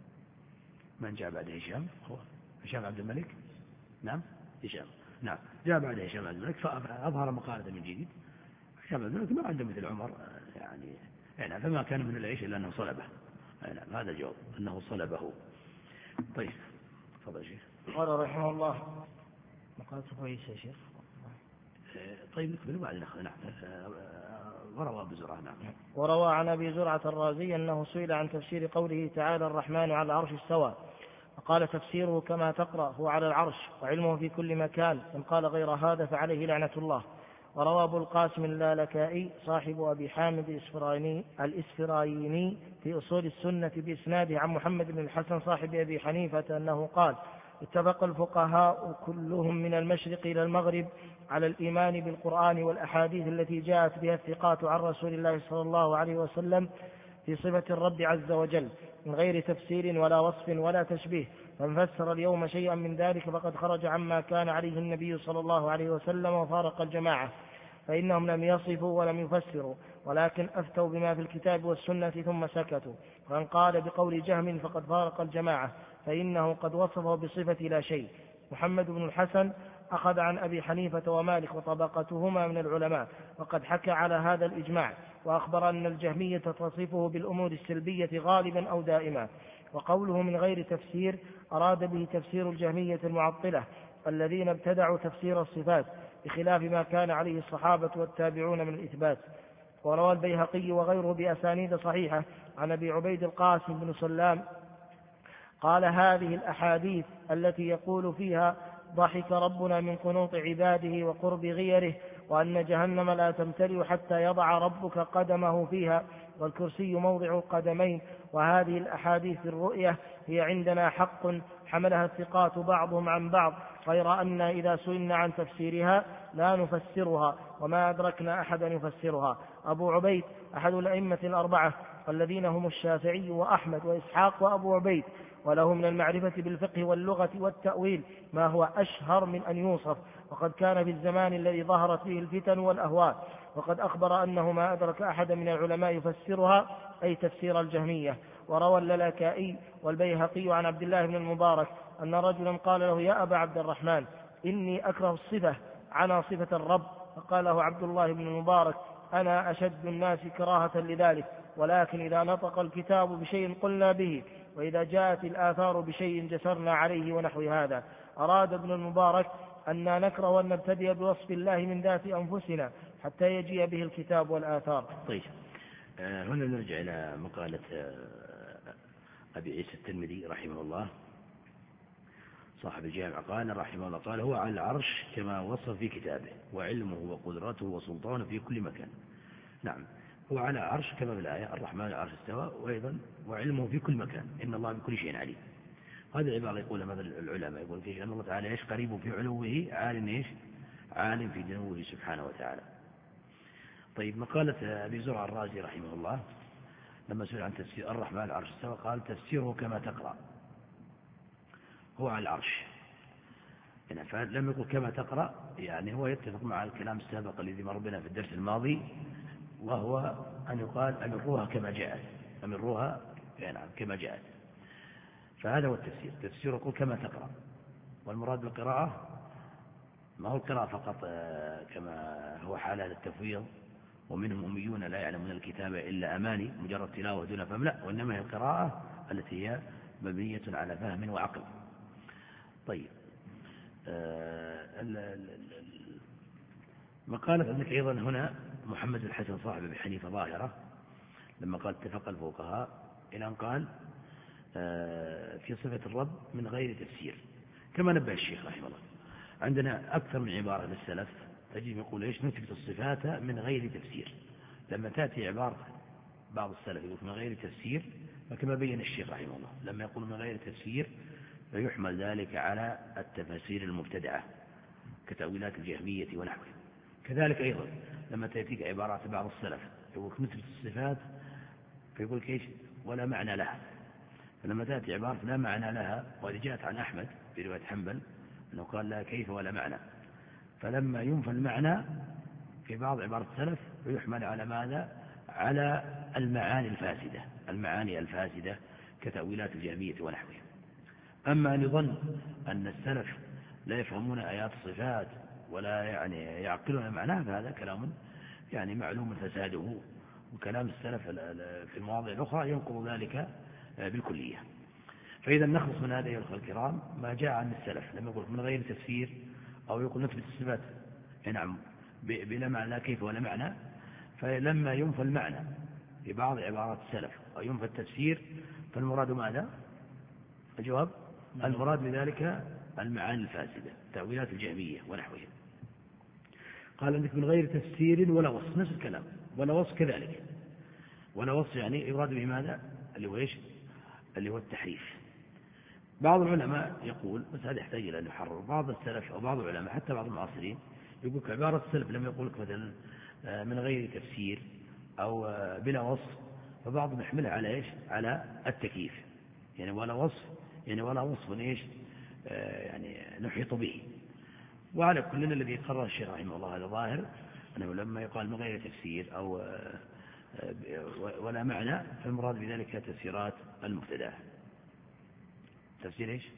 من جاء بعد هشام؟ هو هشام عبد الملك، نعم هشام، نعم، جاء بعد هشام عبد الملك فأظهر مقالة من جديد. هشام عبد الملك ما عنده مثل عمر يعني فما كان من العيش إلا أنه صلبه، يعني هذا الجواب أنه صلبه. طيب تفضل شيخ. قال رحمه الله مقالة كويسة يا شيخ. طيب نكمل وبعدين نعم. وروى أبو زرعة، نعم. وروى عن أبي زرعة الرازي أنه سئل عن تفسير قوله تعالى الرحمن على العرش استوى، فقال تفسيره كما تقرأ هو على العرش وعلمه في كل مكان، من قال غير هذا فعليه لعنة الله. وروى أبو القاسم اللالكائي صاحب أبي حامد الإسفرايني في أصول السنة بإسناده عن محمد بن الحسن صاحب أبي حنيفة أنه قال اتفق الفقهاء كلهم من المشرق إلى المغرب على الإيمان بالقرآن والأحاديث التي جاءت بها الثقات عن رسول الله صلى الله عليه وسلم في صفة الرب عز وجل من غير تفسير ولا وصف ولا تشبيه. فمن فسر اليوم شيئا من ذلك فقد خرج عما كان عليه النبي صلى الله عليه وسلم وفارق الجماعة، فإنهم لم يصفوا ولم يفسروا ولكن أفتوا بما في الكتاب والسنة ثم سكتوا. ومن قال بقول جهم فقد فارق الجماعة فإنه قد وصفه بصفة لا شيء. محمد بن الحسن أخذ عن أبي حنيفة ومالك وطبقتهما من العلماء، وقد حكى على هذا الإجماع، وأخبر أن الجهمية تصفه بالأمور السلبية غالبا أو دائما. وقوله من غير تفسير أراد به تفسير الجهمية المعطلة الذين ابتدعوا تفسير الصفات بخلاف ما كان عليه الصحابة والتابعون من الإثبات. وروى البيهقي وغيره بأسانيد صحيحة عن أبي عبيد القاسم بن سلام قال هذه الأحاديث التي يقول فيها ضحك ربنا من قنوط عباده وقرب غيره وأن جهنم لا تمتلئ حتى يضع ربك قدمه فيها والكرسي موضع القدمين، وهذه الأحاديث الرؤية هي عندنا حق حملها الثقات بعضهم عن بعض، غير أن إذا سئلنا عن تفسيرها لا نفسرها وما أدركنا أحدا يفسرها. أبو عبيد أحد الأئمة الأربعة الذين هم الشافعي وأحمد وإسحاق وأبو عبيد، وله من المعرفة بالفقه واللغة والتأويل ما هو أشهر من أن يوصف، وقد كان في الزمان الذي ظهرت فيه الفتن والأهواء، وقد أخبر أنه ما أدرك أحد من العلماء يفسرها أي تفسير الجهمية. وروى اللالكائي والبيهقي عن عبد الله بن المبارك أن رجلا قال له يا أبا عبد الرحمن إني أكره الصفة عن صفة الرب، فقال له عبد الله بن المبارك أنا أشد الناس كراهة لذلك، ولكن إذا نطق الكتاب بشيء قلنا به، وإذا جاءت الآثار بشيء جسرنا عليه ونحو هذا. أراد ابن المبارك أن نكره أن نبتدئ بوصف الله من ذات أنفسنا حتى يجيء به الكتاب والآثار. طيب هنا نرجع إلى مقالة أبي عيسى الترمذي رحمه الله صاحب الجامع، قال رحمه الله قال هو على العرش كما وصف في كتابه وعلمه وقدرته وسلطانه في كل مكان. نعم هو على العرش كما في الآية الرحمن على العرش استوى، وأيضا وعلمه في كل مكان إن الله بكل شيء عليم. هذه العبارة يقولها مثل العلماء يقول فيه أن الله تعالى إيش قريب في علوه عالم إيش عالم في دنوه سبحانه وتعالى. طيب مقالة أبي زرع الرازي رحمه الله لما سئل عن تفسير الرحمن على العرش استوى قال تفسيره كما تقرأ هو على العرش. فلم يقل كما تقرأ، يعني هو يتفق مع الكلام السابق الذي مر بنا في الدرس الماضي، وهو أن يقال أمروها كما جاءت، أمروها كما جاءت. فهذا هو التفسير. التفسير يقول كما تقرأ، والمراد بالقراءة ما هو القراءة فقط كما هو حال أهل التفويض ومنهم أميون لا يعلمون الكتاب إلا أماني مجرد تلاوة دون فهم، لا، وإنما هي القراءة التي هي مبنية على فهم وعقل. طيب، مقالة ابنك أيضا هنا محمد الحسن صاحب أبي حنيفة ظاهرة لما قال اتفق الفقهاء إلى أن قال في صفة الرب من غير تفسير، كما نبه الشيخ رحمه الله. عندنا أكثر من عبارة للسلف تجد يقول إيش نثبت الصفات من غير تفسير. لما تأتي عبارة بعض السلف يقول من غير تفسير، فكما بين الشيخ رحمه الله لما يقول من غير تفسير فيحمل ذلك على التفاسير المبتدعة كتأويلات الجهمية ونحوه. كذلك أيضا لما تأتيك عبارات بعض السلف يقول نثبت الصفات فيقول إيش ولا معنى لها. فلما تأتي عبارة لا معنى لها، وهذه جاءت عن أحمد في رواية حنبل أنه قال لا كيف ولا معنى، فلما ينفى المعنى في بعض عبارة السلف فيحمل على ماذا؟ على المعاني الفاسدة كتأويلات الجهمية ونحوها. أما أن يظن أن السلف لا يفهمون آيات الصفات ولا يعقلون معناها، فهذا كلام معلوم فساده، وكلام السلف في المواضع الأخرى ينقض ذلك بالكلية. فإذا نخلص من هذا أيها الأخوة الكرام ما جاء عن السلف لما يقول من غير تفسير أو يقول نثبت الصفات بلا معنى لا كيف ولا معنى، فلما ينفى المعنى في بعض عبارات السلف أو ينفى التفسير فالمراد ماذا؟ الجواب المراد بذلك المعاني الفاسدة تأويلات الجهمية ونحوها. قال عندك من غير تفسير ولا وصف، نفس الكلام، ولا وصف كذلك. ولا وصف يراد به ماذا؟ اللي هو التحريف. بعض العلماء يقول، بس هذا يحتاج إلى أن يحرر، بعض السلف أو بعض العلماء حتى بعض المعاصرين يقول عبارة السلف لما يقول لك مثلا من غير تفسير أو بلا وصف، فبعضهم يحملها على على التكييف، ولا وصف ولا وصف نحيط به. وعلى كلنا الذي قرر الشيخ رحمه الله هذا ظاهر أنه لما يقال من غير تفسير أو ولا معنى فالمراد بذلك تفسيرات المبتدعة. تفسير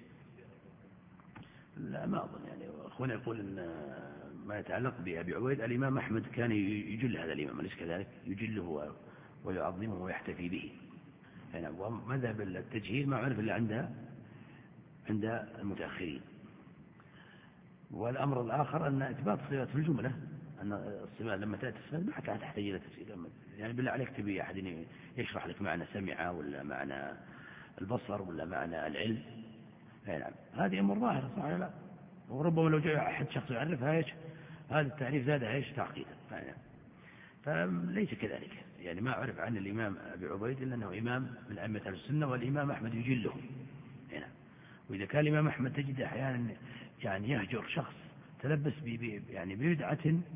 لا ما أظن، أخونا يقول أن ما يتعلق بأبي عبيد الإمام أحمد كان يجل هذا الإمام، أليس كذلك؟ يجله ويعظمه ويحتفي به. ومذهب التجهيل ما عرف إلا عند المتأخرين. والأمر الآخر أن إثبات الصفات في الجملة، أن الصفات لما تأتي الصفات ما تحتاج إلى تفسير. بالله عليك تبي أحد يشرح لك معنى سمع ولا معنى البصر ولا معنى العلم، هذه أمور ظاهرة صح ولا لا؟ وربما لو جاء أحد شخص يعرفها هذا التعريف زادها تعقيدا، فليس كذلك. ما أعرف عن الإمام أبي عبيد إلا أنه إمام من أئمة أهل السنة، والإمام أحمد يجله. وإذا كان الإمام أحمد تجد أحيانا يهجر شخص تلبس ببدعة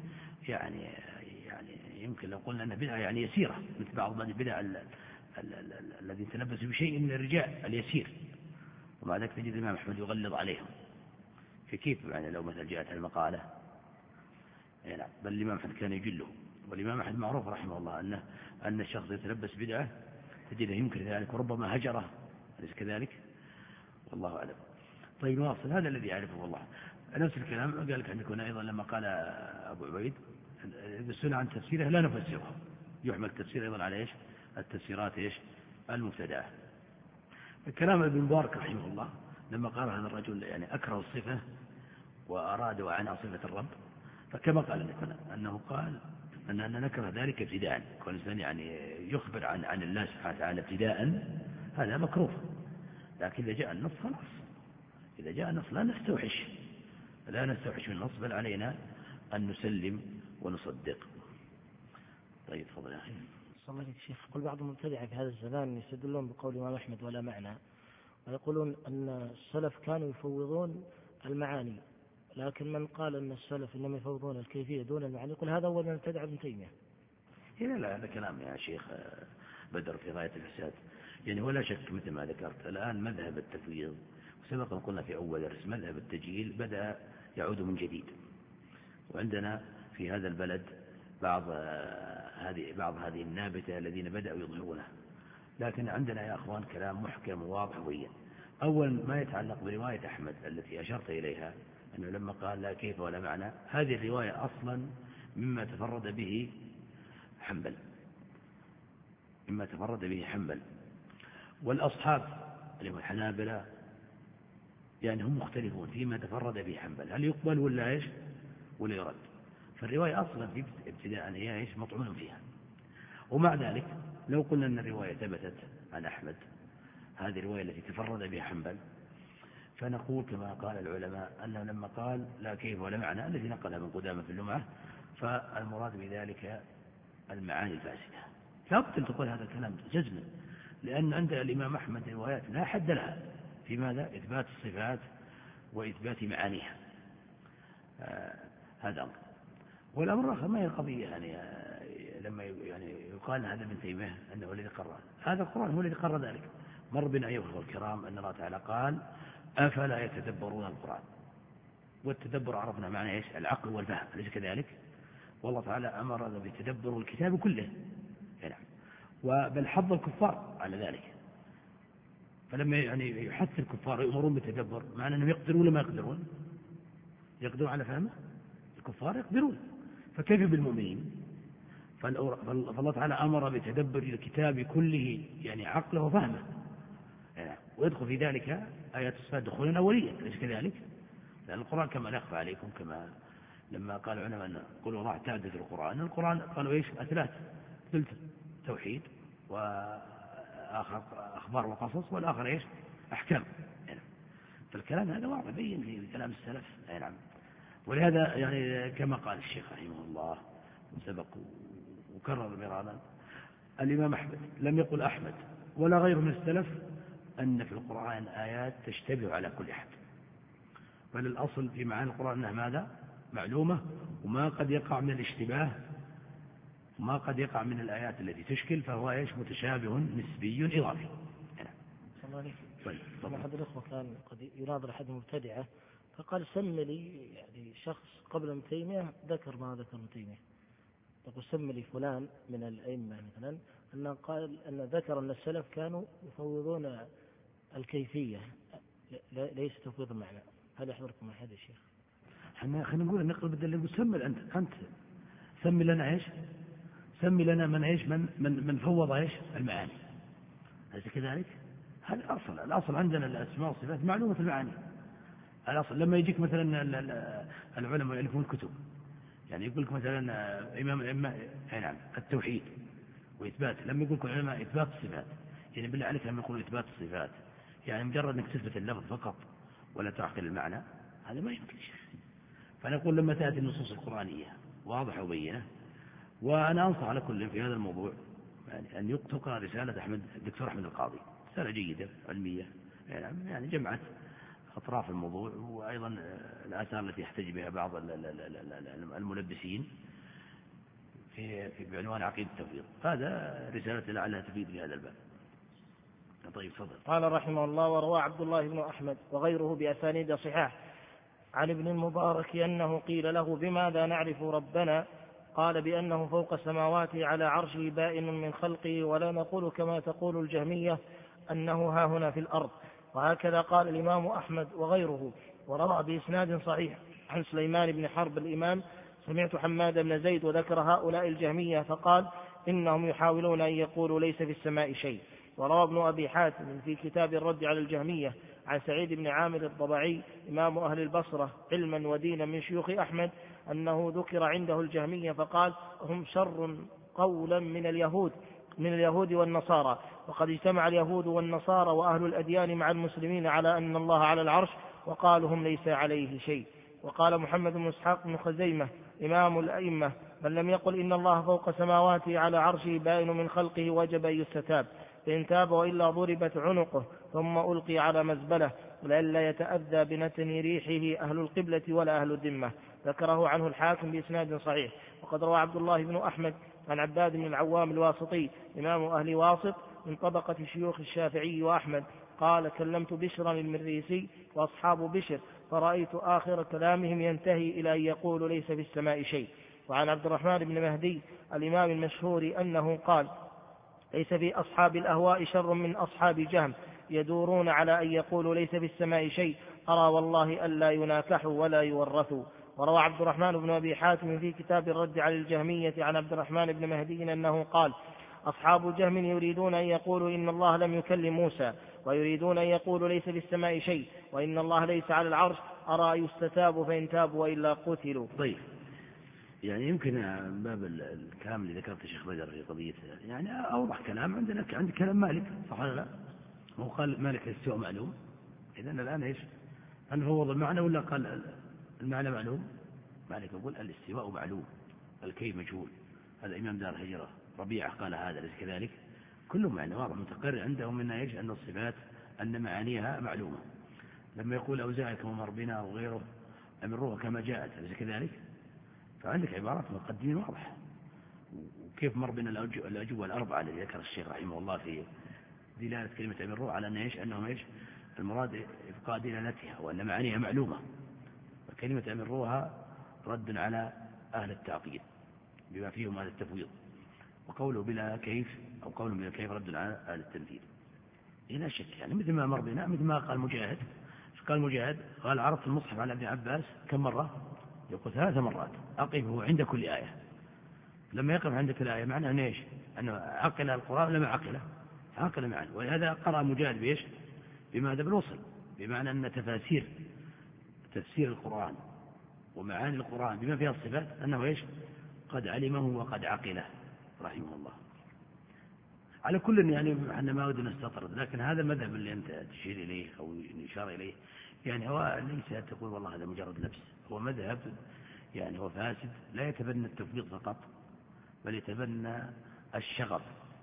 يمكن لو قلنا أنها بدعة يسيرة، مثل بعض البدع الذي تلبس بشيء من الرجاء اليسير، ومع ذلك تجد الإمام أحمد يغلظ عليهم. في كيف لو مثلا جاءت المقالة بل الإمام أحمد كان يجله. والإمام أحمد معروف رحمه الله أن الشخص يتلبس بدعة تجده ينكر ذلك وربما هجره، أليس كذلك؟ والله أعلم. طيب نواصل. هذا الذي يعرفه والله. نفس الكلام قال لك عندكم أيضا لما قال أبو عبيد السنة عن تفسيره لا نفسره، يحمل التفسير أيضا على التفسيرات المبتدعة. الكلام ابن مبارك رحمه الله لما قال هذا الرجل أكره الصفة وأراد وعنى صفة الرب، فكما قال أنه قال أننا نكره ذلك ابتداء، كل إنسان يخبر عن الله سبحانه وتعالى ابتداء هذا مكروه. لكن إذا جاء النص خلاص، إذا جاء النص لا نستوحش من النص، بل علينا أن نسلم ونصدق. طيب تفضل يا أخي. صلى الله عليه الشيخ. يقول بعض المبتدعة في هذا الزمان يستدلون بقول الإمام أحمد ولا معنى، ويقولون أن السلف كانوا يفوضون المعاني، لكن من قال أن السلف إنما يفوضون الكيفية دون المعاني يقول هذا أول من ابتدع ابن تيمية. لا هذا كلام يا شيخ بدر في غاية الفساد. يعني ولا شك مثل ما ذكرت الآن مذهب التفويض، وسبق أن قلنا في أول درس مذهب التجهيل بدأ يعود من جديد، وعندنا في هذا البلد بعض هذه النابتة الذين بدأوا يظهرونها. لكن عندنا يا أخوان كلام محكم وواضح وبين. أول ما يتعلق برواية أحمد التي أشرت إليها، أنه لما قال لا كيف ولا معنى، هذه الرواية أصلا مما تفرد به حنبل، والأصحاب اللي هم الحنابلة يعني هم مختلفون فيما تفرد به حنبل، هل يقبل ولا إيش ولا يرد. فالرواية أصلا في ابتداء هي إيش مطعون فيها. ومع ذلك لو قلنا أن الرواية ثبتت عن أحمد، هذه الرواية التي تفرد بها حنبل، فنقول كما قال العلماء أنه لما قال لا كيف ولا معنى الذي نقلها من قدامى في اللمعة، فالمراد بذلك المعاني الفاسدة. لا بد أن تقول هذا الكلام جزما، لأن عند الإمام أحمد روايات لا حد لها في ماذا؟ إثبات الصفات وإثبات معانيها. هذا أمر. والأمر الآخر ما هي القضية يعني لما يقال هذا ابن تيمية أنه الذي قرر هذا القرآن، هو الذي قرر ذلك. مر بنا أيها الكرام أن الله تعالى قال أفلا يتدبرون القرآن، والتدبر عرفنا معنى إيش؟ العقل والفهم، أليس كذلك؟ والله تعالى أمر بتدبر الكتاب كله، وبل حض الكفار على ذلك. فلما يحث الكفار يؤمرون بالتدبر، معنى أنهم يقدرون ولا ما يقدرون؟ يقدرون على فهمه، الكفار يقدرون، فكيف بالمؤمنين؟ فالله تعالى أمر بتدبر الكتاب كله، يعني عقله وفهمه، ويدخل في ذلك آيات الصفات دخولا أوليا، أليس كذلك؟ لأن القرآن كما لا يخفى عليكم، كما لما قال العلماء أن قولوا الله تعدد القرآن قالوا إيش؟ أثلاث، ثلث توحيد، وآخر أخبار وقصص، والآخر إيش؟ أحكام. فالكلام هذا واضح بين في كلام السلف. نعم. ولهذا يعني كما قال الشيخ رحمه الله سبق وكرر مرارا، الإمام أحمد لم يقل أحمد ولا غيره من السلف أن في القرآن آيات تشتبه على كل أحد، بل الأصل في معاني القرآن أنها ماذا؟ معلومة، وما قد يقع من الاشتباه وما قد يقع من الآيات التي تشكل فهو إيش؟ متشابه نسبي إضافي. صلى الله عليه وسلم. أحد الأخوة كان قد يناظر أحد مبتدعة فقال سم لي يعني شخص قبل ابن تيمية ذكر ما ذكر ابن تيمية، يقول سم لي فلان من الأئمة مثلا أنه قال أن ذكر أن السلف كانوا يفوضون الكيفية ليس تفويض المعنى. هل يحضركم أحد يا شيخ؟ خلينا نقول النقل بدل سمي أنت سمي لنا إيش؟ سمي لنا من إيش؟ من فوض إيش؟ المعاني، أليس كذلك؟ هذا الأصل عندنا الأسماء والصفات معلومة المعاني. الأصل لما يجيك مثلا العلماء يألفون الكتب، يعني يقول لك مثلا إمام الأئمة نعم التوحيد وإثبات، لما يقول لك العلماء إثبات الصفات، يعني بالله عليك لما يقولوا إثبات الصفات يعني مجرد أنك تثبت اللفظ فقط ولا تعقل المعنى، هذا ما يمكن شيء. فنقول لما تأتي النصوص القرآنية واضحة وبينة، وأنا أنصح على كل في هذا الموضوع يعني أن تقرأ رسالة الدكتور أحمد القاضي، رسالة جيدة علمية يعني جمعت أطراف الموضوع، وأيضا الآثار التي يحتج بها بعض الملبسين بعنوان عقيدة التفويض. هذا رسالة لعلها تفيد في هذا الباب. طيب تفضل. قال رحمه الله: وروى عبد الله بن أحمد وغيره بأسانيد صحاح عن ابن المبارك أنه قيل له بماذا نعرف ربنا؟ قال بأنه فوق السماوات على عرشه بائن من خلقه، ولا نقول كما تقول الجهمية أنه ها هنا في الأرض. وهكذا قال الإمام أحمد وغيره. وروى بإسناد صحيح عن سليمان بن حرب الإمام: سمعت حماد بن زيد وذكر هؤلاء الجهمية فقال إنهم يحاولون أن يقولوا ليس في السماء شيء. وروى ابن أبي حاتم في كتاب الرد على الجهمية عن سعيد بن عامر الضبعي إمام أهل البصرة علما ودينا من شيوخ أحمد أنه ذكر عنده الجهمية فقال هم شر قولا من اليهود والنصارى، وقد اجتمع اليهود والنصارى وأهل الأديان مع المسلمين على أن الله على العرش، وقالوا هم ليس عليه شيء. وقال محمد بن إسحاق بن خزيمة إمام الأئمة: من لم يقل إن الله فوق سماواته على عرشه بائن من خلقه وجب أن يستتاب، فإن تاب وإلا ضربت عنقه ثم ألقي على مزبلة، لئلا يتأذى بنتن ريحه أهل القبلة ولا أهل الذمة. ذكره عنه الحاكم بإسناد صحيح. وقد روى عبد الله بن أحمد عن عباد بن العوام الواسطي إمام أهل واسط من طبقة شيوخ الشافعي وأحمد. قال: كلمت بشرا المريسي وأصحاب بشر فرأيت آخر كلامهم ينتهي إلى أن يقول: ليس في السماء شيء. وعن عبد الرحمن بن مهدي الإمام المشهور أنه قال: ليس في أصحاب الأهواء شر من أصحاب جهم يدورون على أن يقولوا ليس في السماء شيء، أرى والله ألا يناكحوا ولا يورثوا. وروى عبد الرحمن بن أبي حاتم في كتاب الرد على الجهمية عن عبد الرحمن بن مهدي أنه قال: أصحاب جهم يريدون أن يقولوا إن الله لم يكلم موسى، ويريدون أن يقولوا ليس في السماء شيء، وإن الله ليس على العرش، أرى يستتابوا فإن تابوا وإلا قتلوا. طيب، يعني يمكن من باب الكلام اللي ذكرته الشيخ بدر في قضية، يعني أوضح كلام عند كلام مالك، صح ولا لا؟ هو قال مالك الاستواء معلوم، إذن الآن إيش؟ أن فوض المعنى ولا قال المعنى معلوم؟ مالك يقول الاستواء معلوم، الكيف مجهول. هذا إمام دار الهجرة ربيعة قال هذا، ليس كذلك؟ كل معنى واضح متقرر عندهم من إيش؟ أن الصفات أن معانيها معلومة. لما يقول أوزاعي كما مر بنا وغيره أمروها كما جاءت، ليس كذلك؟ فعندك عبارات مقدمين واضحة. وكيف مر بنا الأجوبة الأربعة التي ذكر الشيخ رحمه الله في دلالة كلمة أمروها على أن إيش؟ أنهم إيش؟ المراد إبقاء دلالتها وأن معانيها معلومة. وكلمة أمروها رد على أهل التعطيل بما فيهم أهل التفويض، وقوله بلا كيف أو قوله بلا كيف رد على أهل التمثيل. لا شك، يعني مثل ما مر بنا، مثل ما قال مجاهد. قال مجاهد: قال عرضت المصحف على ابن عباس كم مرة؟ يقول 3 مرات، أقفه عند كل آية. لما يقف عند كل آية معناه أنه إيش؟ أنه عقل القرآن لما عقله، عقل معه. ولهذا قرأ مجاهد بإيش؟ بماذا؟ بالوصل، بمعنى أن تفسير القرآن ومعاني القرآن بما فيها الصفات أنه إيش؟ قد علمه وقد عقله رحمه الله. على كل، يعني أن ما أود نستطرد، لكن هذا المذهب اللي أنت تشير إليه أو نشار إليه، يعني هو ليس تقول والله هذا مجرد نفس، هو مذهب يعني هو فاسد، لا يتبنى التفويض فقط، بل يتبنى الشغب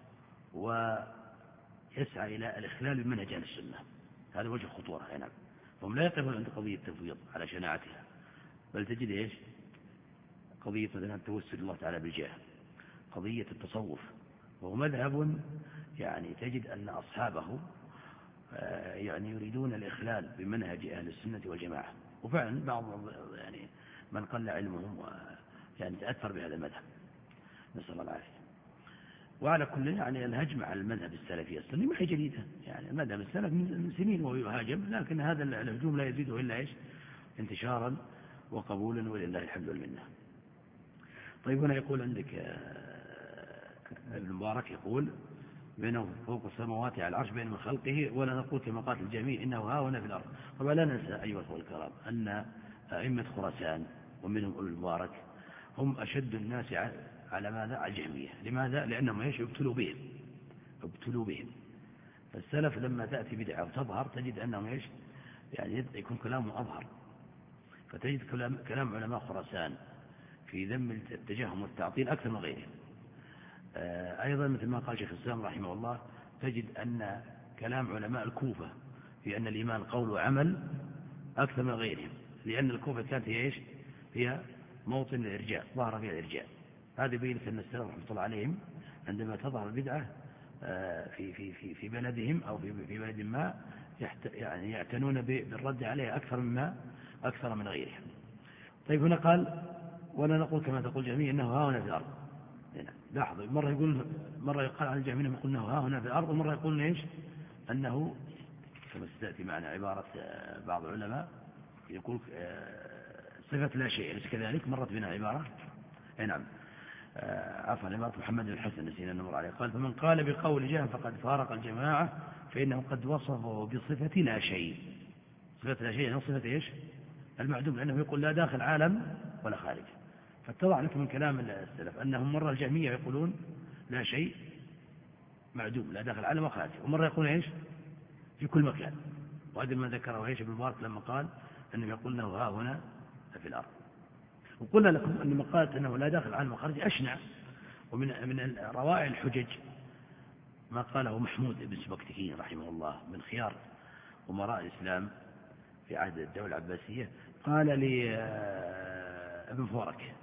ويسعى إلى الإخلال بمنهج أهل السنة. هذا وجه خطورة. نعم، هم لا يقفون عند قضية التفويض على شناعتها، بل تجد إيش؟ قضية مثلا توسل الله تعالى بالجاه، قضية التصوف، وهو مذهب يعني تجد أن أصحابه يعني يريدون الإخلال بمنهج أهل السنة والجماعة. وفعلا بعض يعني من قل علمهم يعني تأثر بهذا المذهب، نسأل الله العافية. وعلى كل، يعني الهجم على المذهب السلفي السني ما هي جديدة، يعني المذهب السلف من سنين وهو يهاجم، لكن هذا الهجوم لا يزيده إلا إيش؟ انتشارا وقبولا، ولله الحمد والمنة. طيب، هنا يقول عندك ابن مبارك يقول: بينه فوق السماوات على العرش بين من خلقه، ولا نقول كما قال الجميع إنه ها هنا في الأرض. طبعا لا ننسى أيها الأخوة الكرام أن أئمة خراسان ومنهم ابن مبارك هم أشد الناس على ماذا؟ على الجهمية. لماذا؟ لأنهم ايش؟ ابتلوا بهم. فالسلف لما تأتي بدعة وتظهر تجد أنهم ايش؟ يعني يكون كلامه أظهر، فتجد كلام علماء خراسان في ذم التجهم والتعطيل أكثر من غيرهم. أيضا مثل ما قال شيخ الإسلام رحمه الله، تجد أن كلام علماء الكوفة في أن الإيمان قول وعمل أكثر من غيرهم، لأن الكوفة كانت هي إيش؟ هي موطن الإرجاء، ظهر فيها الإرجاء. هذا يبين أن السلف رحمه الله عليهم عندما تظهر البدعة في بلدهم أو في بلد ما، يعني يعتنون بالرد عليها أكثر من غيرهم. طيب، هنا قال: ولا نقول كما تقول جميع إنه ها هنا في الأرض. لاحظوا، مرة يقال عن الجميع يقول إنه ها هنا في الأرض، ومرة يقول إيش؟ أنه كما ستأتي معنا عبارة بعض العلماء يقول صفة لا شيء، ليس كذلك؟ مرت بنا عبارة نعم، عفوا، عبارة محمد بن الحسن نسينا نمر عليه. قال: فمن قال بقول جهم فقد فارق الجماعة، فإنه قد وصفه بصفة لا شيء. صفة لا شيء يعني صفة إيش؟ المعدوم، لأنه يقول لا داخل عالم ولا خارج. فاتضح لكم من كلام السلف أنهم مرة الجهمية يقولون لا شيء معدوم، لا داخل عالم وخارج، ومرة يقولون إيش؟ في كل مكان. وهذا ما ذكره إيش ابن مبارك لما قال أنهم يقولون ها هنا في الأرض. وقلنا لكم أن مقالة أنه لا داخل عالم وخارج أشنع، ومن روائع الحجج ما قاله محمود بن سبكتكين رحمه الله من خيار أمراء الإسلام في عهد الدولة العباسية. قال لي ابن فورك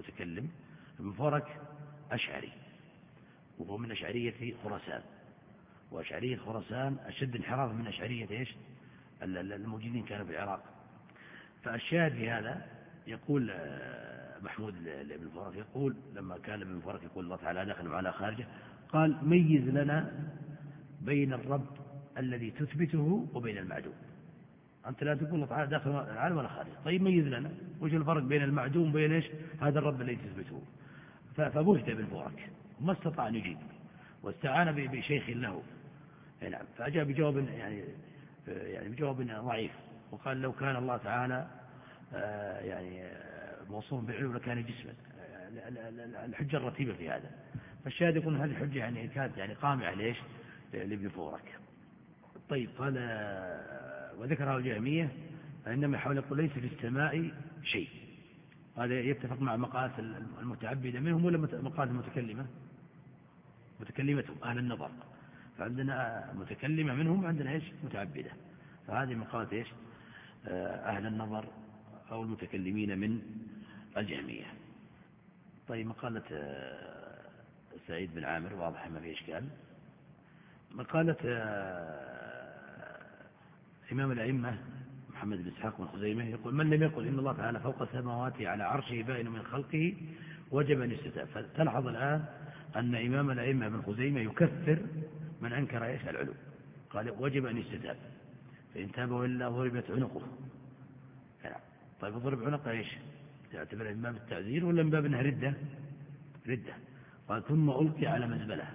المتكلم، ابن فورك أشعري وهو من أشعرية خراسان، وأشعرية خراسان أشد انحرافا من أشعرية الموجودين كانوا في العراق. فالشاهد في هذا يقول محمود بن مبارك يقول لما كان ابن مبارك يقول الله تعالى داخل وعلى خارجه، قال ميز لنا بين الرب الذي تثبته وبين المعدوم. أنت لا تقول الله تعالى داخل العالم ولا خارجه، طيب ميز لنا وش الفرق بين المعدوم وبين هذا الرب الذي تثبته. فبهت ابن مبارك ما استطاع أن يجيب، واستعان بشيخ له، نعم، فأجاب بجواب يعني بجواب ضعيف، وقال لو كان الله تعالى موصوف بالعلو لكان جسما. الحجة الرتيبة في هذا. فالشاهد يقول هذه الحجة كانت قامعة لابن فورك. طيب قال وذكرها الجهمية فإنما يحاول يقول ليس في السماء شيء. هذا يتفق مع مقالات المتعبدة منهم ولا مقالات المتكلمة؟ متكلمتهم أهل النظر. فعندنا متكلمة منهم وعندنا متعبدة. فهذه مقالات أهل النظر أو المتكلمين من الجهمية. طيب مقالة سعيد بن عامر واضحة ما في إشكال. مقالة إمام الأئمة محمد بن إسحاق بن خزيمة يقول من لم يقل إن الله تعالى فوق سماواته على عرشه بائن من خلقه وجب أن يستتاب. فتلحظ الآن أن إمام الأئمة بن خزيمة يكفر من أنكر العلو، قال وجب أن يستتاب، فإن تاب وإلا ضربت عنقه. طيب ضرب عنقه تعتبر من باب التعزير ولا من باب أنها ردة؟ قال ثم ألقي على مزبلة،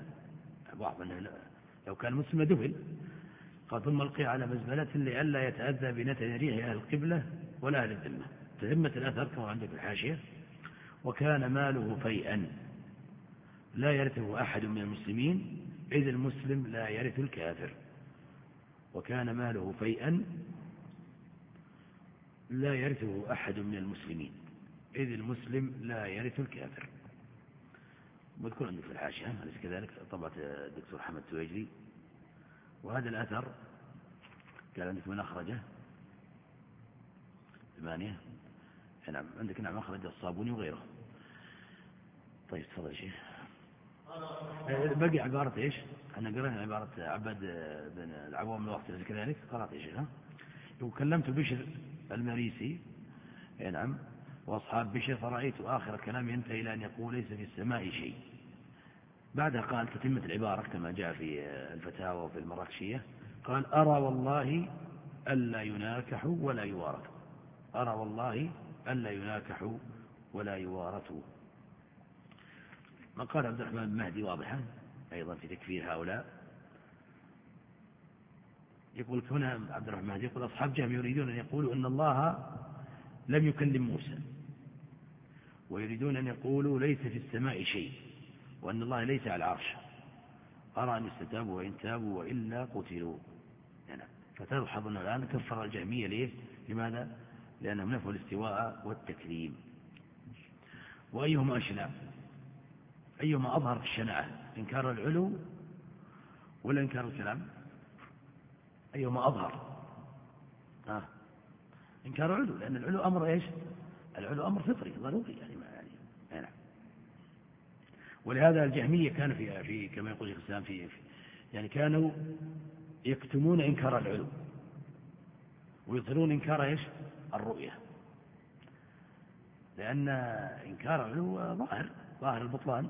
لو كان مسلم دفن. قال ثم ألقي على مزبلة لئلا يتأذى بنتن ريح أهل القبلة ولا أهل الذمة. تهمة الأثر كما عندك في الحاشية. وكان ماله فيئا لا يرثه أحد من المسلمين إذ المسلم لا يرث الكافر. وكان ماله فيئا لا يرثه أحد من المسلمين إذ المسلم لا يرث الكافر. مذكور عندك في الحاشية أليس كذلك؟ طبعة الدكتور حمد تويجري. وهذا الأثر قال عندك من أخرجه 8. نعم عندك نعم أخرج الصابوني وغيره. طيب تفضل شيخ. بقي عبارة أنا قرأنا عبارة عباد بن العوام الوقت كذلك قرأت شيخ. وكلمت بشر المريسي نعم وأصحاب بشر فرأيت آخر كلام ينتهي إلى أن يقول ليس في السماء شيء. بعدها قال تتمة العبارة كما جاء في الفتاوى وفي المراكشية، قال أرى والله ألا يناكحوا ولا يوارثوا. أرى والله ألا يناكحوا ولا يوارثوا. ما قال عبد الرحمن المهدي واضحا أيضا في تكفير هؤلاء. يقول هنا عبد الرحمن المهدي يقول أصحاب جهم يريدون أن يقولوا أن الله لم يكلم موسى، ويريدون أن يقولوا ليس في السماء شيء، وأن الله ليس على العرش. أرى أن يستتابوا وإن تابوا وإلا قتلوا. فتلحظ أن الآن كفر الجهمية ليه؟ لماذا؟ لأنهم نفوا الاستواء والتكليم. وأيهما أشنع؟ أيهما أظهر في الشناعة؟ إنكار العلو ولا إنكار الكلام؟ أيهما أظهر؟ إنكار العلو، لأن العلو أمر العلو أمر فطري ضروري يعني. ولهذا الجهمية كان في كما يقول شيخ الإسلام يعني كانوا يكتمون إنكار العلو ويظهرون إنكار الرؤية، لأن إنكار العلو ظاهر البطلان.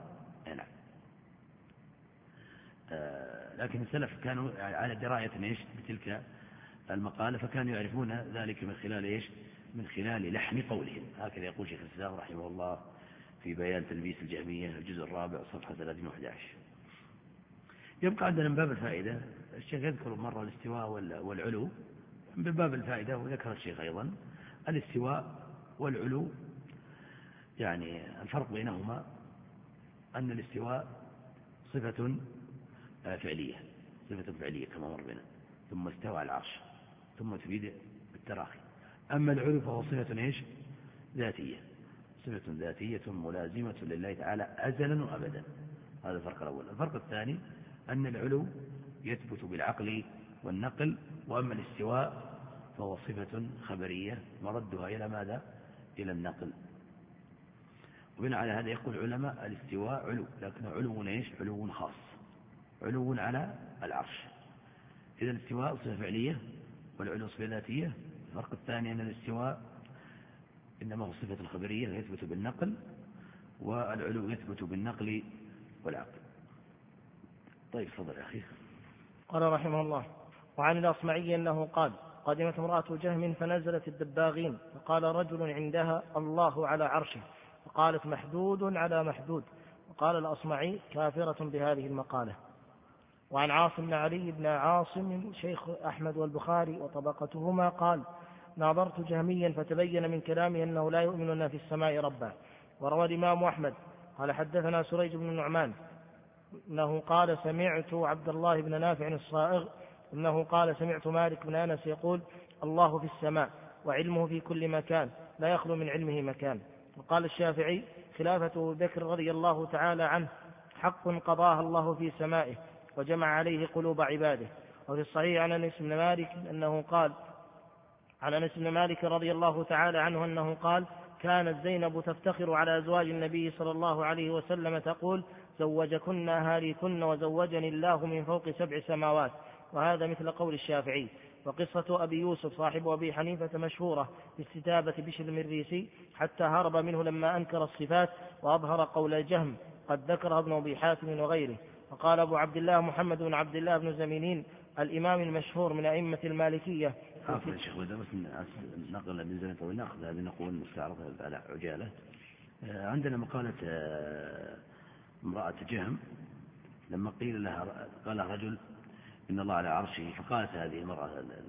لكن السلف كانوا على دراية بتلك المقالة، فكانوا يعرفون ذلك من خلال من خلال لحن قولهم. هكذا يقول شيخ الإسلام رحمه الله في بيان تلبيس الجهمية الجزء الرابع صفحة 311. يبقى عندنا من باب الفائدة الشيخ يذكر مرة الاستواء والعلو من باب الفائدة، وذكر الشيخ أيضا الاستواء والعلو يعني الفرق بينهما أن الاستواء صفة فعلية كما مر بنا، ثم استوى على العرش ثم تفيد بالتراخي. أما العلو فهو صفة ذاتية، صفة ذاتية ملازمة لله تعالى أزلا وأبدا. هذا الفرق الأول. الفرق الثاني أن العلو يثبت بالعقل والنقل، وأما الاستواء فهو صفة خبرية مردها إلى ماذا؟ إلى النقل. وبناء على هذا يقول العلماء الاستواء علو، لكن علو علو خاص، علو على العرش. إذا الاستواء صفة فعلية والعلو صفة ذاتية. الفرق الثاني أن الاستواء إنما هو صفة الخبرية يثبت بالنقل، والعلو يثبت بالنقل والعقل. طيب تفضل يا أخي. قال رحمه الله: وعن الأصمعي أنه قال: قدمت امرأة جهم فنزلت الدباغين، فقال رجل عندها: الله على عرشه، فقالت: محدود على محدود. وقال الأصمعي: كافرة بهذه المقالة. وعن عاصم بن علي بن عاصم شيخ أحمد والبخاري وطبقتهما قال: ناظرت جهميا فتبين من كلامه أنه لا يؤمن أن في السماء ربا. وروى الإمام أحمد قال: حدثنا سريج بن النعمان أنه قال: سمعت عبد الله بن نافع الصائغ أنه قال: سمعت مالك بن أنس يقول: الله في السماء وعلمه في كل مكان لا يخلو من علمه مكان. وقال الشافعي: خلافة أبي بكر رضي الله تعالى عنه حق قضاها الله في سمائه وجمع عليه قلوب عباده. وفي الصحيح عن أنس بن مالك أنه قال: عن أنس بن مالك رضي الله تعالى عنه أنه قال: كانت زينب تفتخر على أزواج النبي صلى الله عليه وسلم تقول: زوجكن أهاليكن وزوجني الله من فوق 7 سماوات. وهذا مثل قول الشافعي. وقصة أبي يوسف صاحب أبي حنيفة مشهورة في استتابة بشر المريسي حتى هرب منه لما أنكر الصفات وأظهر قول الجهم، قد ذكر ابن أبي حاتم وغيره. وقال أبو عبد الله محمد بن عبد الله بن زمينين الإمام المشهور من أئمة المالكية: عفوا شيخ، بس نقل من زمن طويل نأخذ هذه نقول مستعرضة على عجالة. عندنا مقالة امرأة جهم لما قيل لها، قال رجل: إن الله على عرشه، فقالت هذه المرأة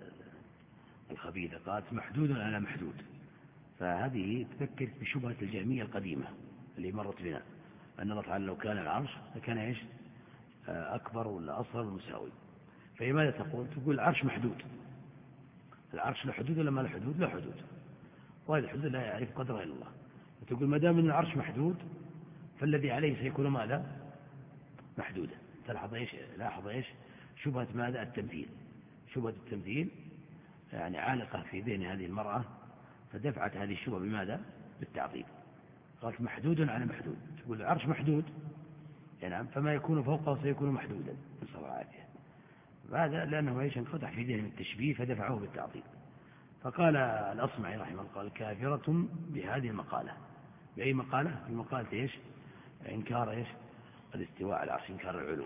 الخبيثة قالت: محدود على محدود. فهذه تذكر بشبهة الجهمية القديمة اللي مرت بنا، أن الله تعالى لو كان العرش لكان إيش؟ أكبر ولا أصغر مساوي. فهي ماذا تقول؟ تقول العرش محدود، العرش له حدود ولا ما له حدود؟ له حدود، وهذه الحدود لا يعرف قدرها إلا الله. فتقول ما دام أن العرش محدود فالذي عليه سيكون ماذا؟ محدودا. لاحظ إيش؟ شبهة ماذا؟ التمثيل. شبهة التمثيل يعني عالقة في ذهن هذه المرأة، فدفعت هذه الشبهة بماذا؟ بالتعظيم. قالت محدود على محدود، تقول العرش محدود يعني فما يكون فوقه سيكون محدودا، نسأل الله العافية. هذا لأنه إيش؟ انقطع في ذهن التشبيه فدفعه بالتعظيم. فقال الأصمعي رحمه الله قال: كافرة بهذه المقالة. بأي مقالة؟ بمقالة إيش؟ إنكار إيش؟ الاستواء على العرش، إنكار العلو.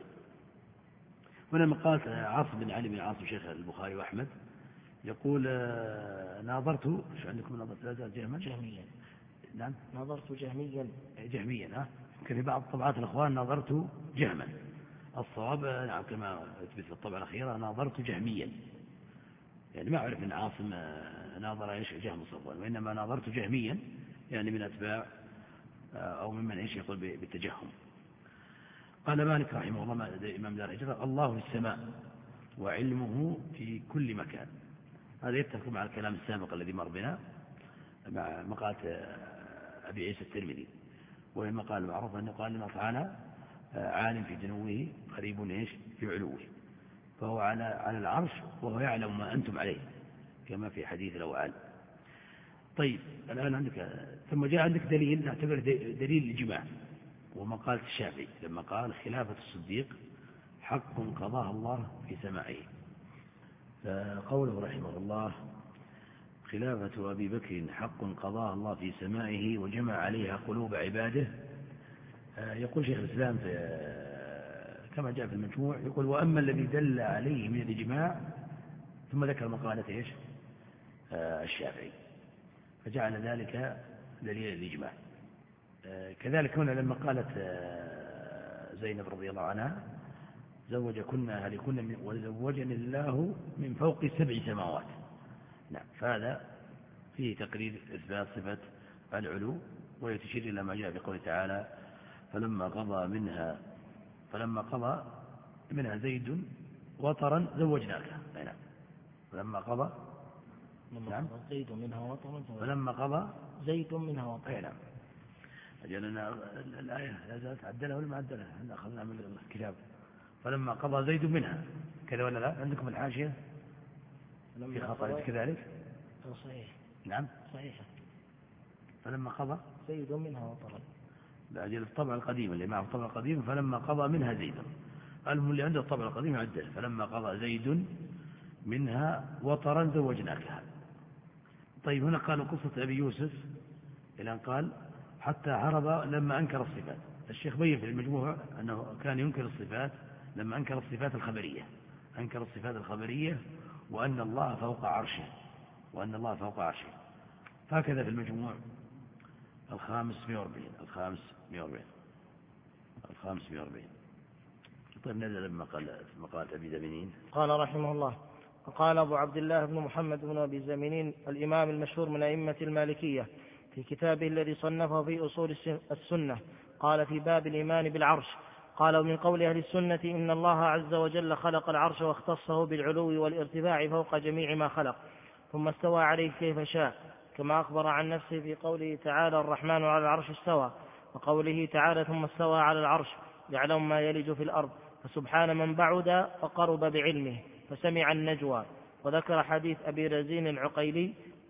هنا مقالة عاصم بن علي بن عاصم شيخ البخاري وأحمد يقول: ناظرت، شو عندكم من ناظرت جهميا؟ نعم ناظرت جهميا. يمكن في بعض طبعات الأخوان ناظرت جهما. الصواب نعم كما يثبت في الطبعة الأخيرة: ناظرت جهميا. يعني ما أعرف أن عاصم ناظر إيش جهم صفوان، وإنما ناظرت جهميا يعني من أتباع أو ممن إيش يقول بالتجهم. قال مالك رحمه الله إمام دار الهجرة: الله في السماء وعلمه في كل مكان. هذا يتفق مع الكلام السابق الذي مر بنا مع مقالة أبي عيسى الترمذي، وهي مقالة معروفة أنه قال الله تعالى عالم في دنوه قريب إيش في علوه، فهو على العرش وهو يعلم ما أنتم عليه كما في حديث الأوعال. طيب الآن عندك، ثم جاء عندك دليل نعتبر دليل الإجماع، ومقالة الشافعي لما قال: خلافة الصديق حق قضاها الله في سمائه. فقوله رحمه الله: خلافة أبي بكر حق قضاها الله في سمائه وجمع عليها قلوب عباده. يقول شيخ الإسلام كما جاء في المجموع، يقول: وأما الذي دل عليه من الإجماع، ثم ذكر مقالة إيش؟ الشافعي، فجعل ذلك دليل الإجماع. كذلك هنا لما قالت زينب رضي الله عنها: زوجكن أهلكن وزوجني الله من فوق 7 سماوات. نعم، فهذا فيه تقرير إثبات صفة العلو، ويتشير إلى ما جاء في قوله تعالى: فلما قضى منها زيد وطرا زوجناك. نعم، فلما قضى زيد منها وطرا فلما قضى زيد منها وطرا. نعم. أجلنا الآية لا زالت عدلها ولا ما عدلها، احنا أخذنا من الكتاب. فلما قضى زيد منها كذا ولا لا؟ عندكم الحاشية في خطأ كذلك؟ صحيح. نعم صحيح. فلما قضى زيد منها وطرا، لأجل الطبع القديم اللي معه الطبع القديم: فلما قضى منها زيد. اللي عنده الطبع القديم يعدل. فلما قضى زيد منها وطرا زوجناكها. طيب هنا قالوا قصة أبي يوسف إلى أن قال حتى هرب لما أنكر الصفات. الشيخ بين في المجموع أنه كان ينكر الصفات لما أنكر الصفات الخبرية، أنكر الصفات الخبرية وأن الله فوق عرشه، وأن الله فوق عرشه. هكذا في المجموع 540. طيب نزل لما قال في مقالة أبي زمينين قال رحمه الله: وقال أبو عبد الله بن محمد بن أبي زمينين الإمام المشهور من أئمة المالكية في كتابه الذي صنفه في أصول السنة، قال في باب الإيمان بالعرش، قال: ومن قول أهل السنة إن الله عز وجل خلق العرش واختصه بالعلو والارتفاع فوق جميع ما خلق، ثم استوى عليه كيف شاء، كما أخبر عن نفسه في قوله تعالى: الرحمن على العرش استوى، وقوله تعالى: ثم استوى على العرش يعلم ما يلج في الأرض، فسبحان من بعد فقرب بعلمه فسمع النجوى. وذكر حديث أبي رزين العقيلي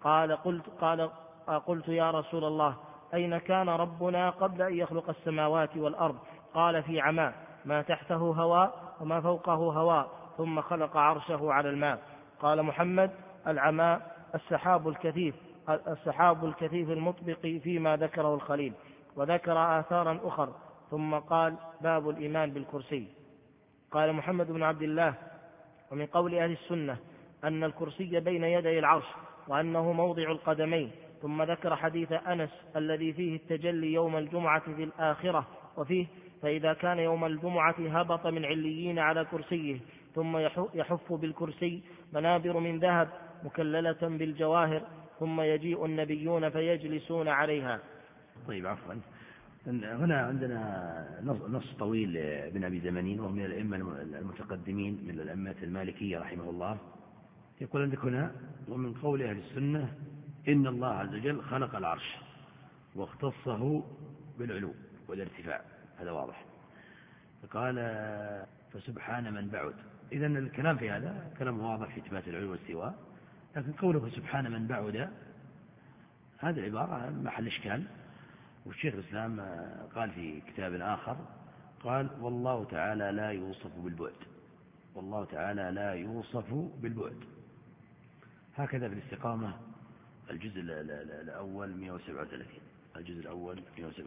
قلت يا رسول الله أين كان ربنا قبل أن يخلق السماوات والأرض؟ قال: في عماء، ما تحته هواء وما فوقه هواء، ثم خلق عرشه على الماء. قال محمد: العماء السحاب الكثيف المطبق فيما ذكره الخليل. وذكر آثارا أخر، ثم قال: باب الإيمان بالكرسي. قال محمد بن عبد الله: ومن قول أهل السنة أن الكرسي بين يدي العرش وأنه موضع القدمين. ثم ذكر حديث أنس الذي فيه التجلي يوم الجمعة في الآخرة، وفيه: فإذا كان يوم الجمعة هبط من عليين على كرسيه، ثم يحف بالكرسي منابر من ذهب مكللة بالجواهر، ثم يجيء النبيون فيجلسون عليها. طيب عفوا، هنا عندنا نص طويل لابن أبي زمانين وهو من الأئمة المتقدمين من الأئمة المالكية رحمه الله. يقول عندك هنا: ومن قول أهل السنة إن الله عز وجل خلق العرش واختصه بالعلو والارتفاع. هذا واضح. فقال: فسبحان من بعد. إذن الكلام في هذا كلام واضح في إثبات العلو والاستواء، لكن قوله فسبحان من بعد هذه العبارة محل إشكال. والشيخ الإسلام قال في كتاب آخر، قال: والله تعالى لا يوصف بالبعد، والله تعالى لا يوصف بالبعد. هكذا في الاستقامة الجزء الأول 137، الجزء الأول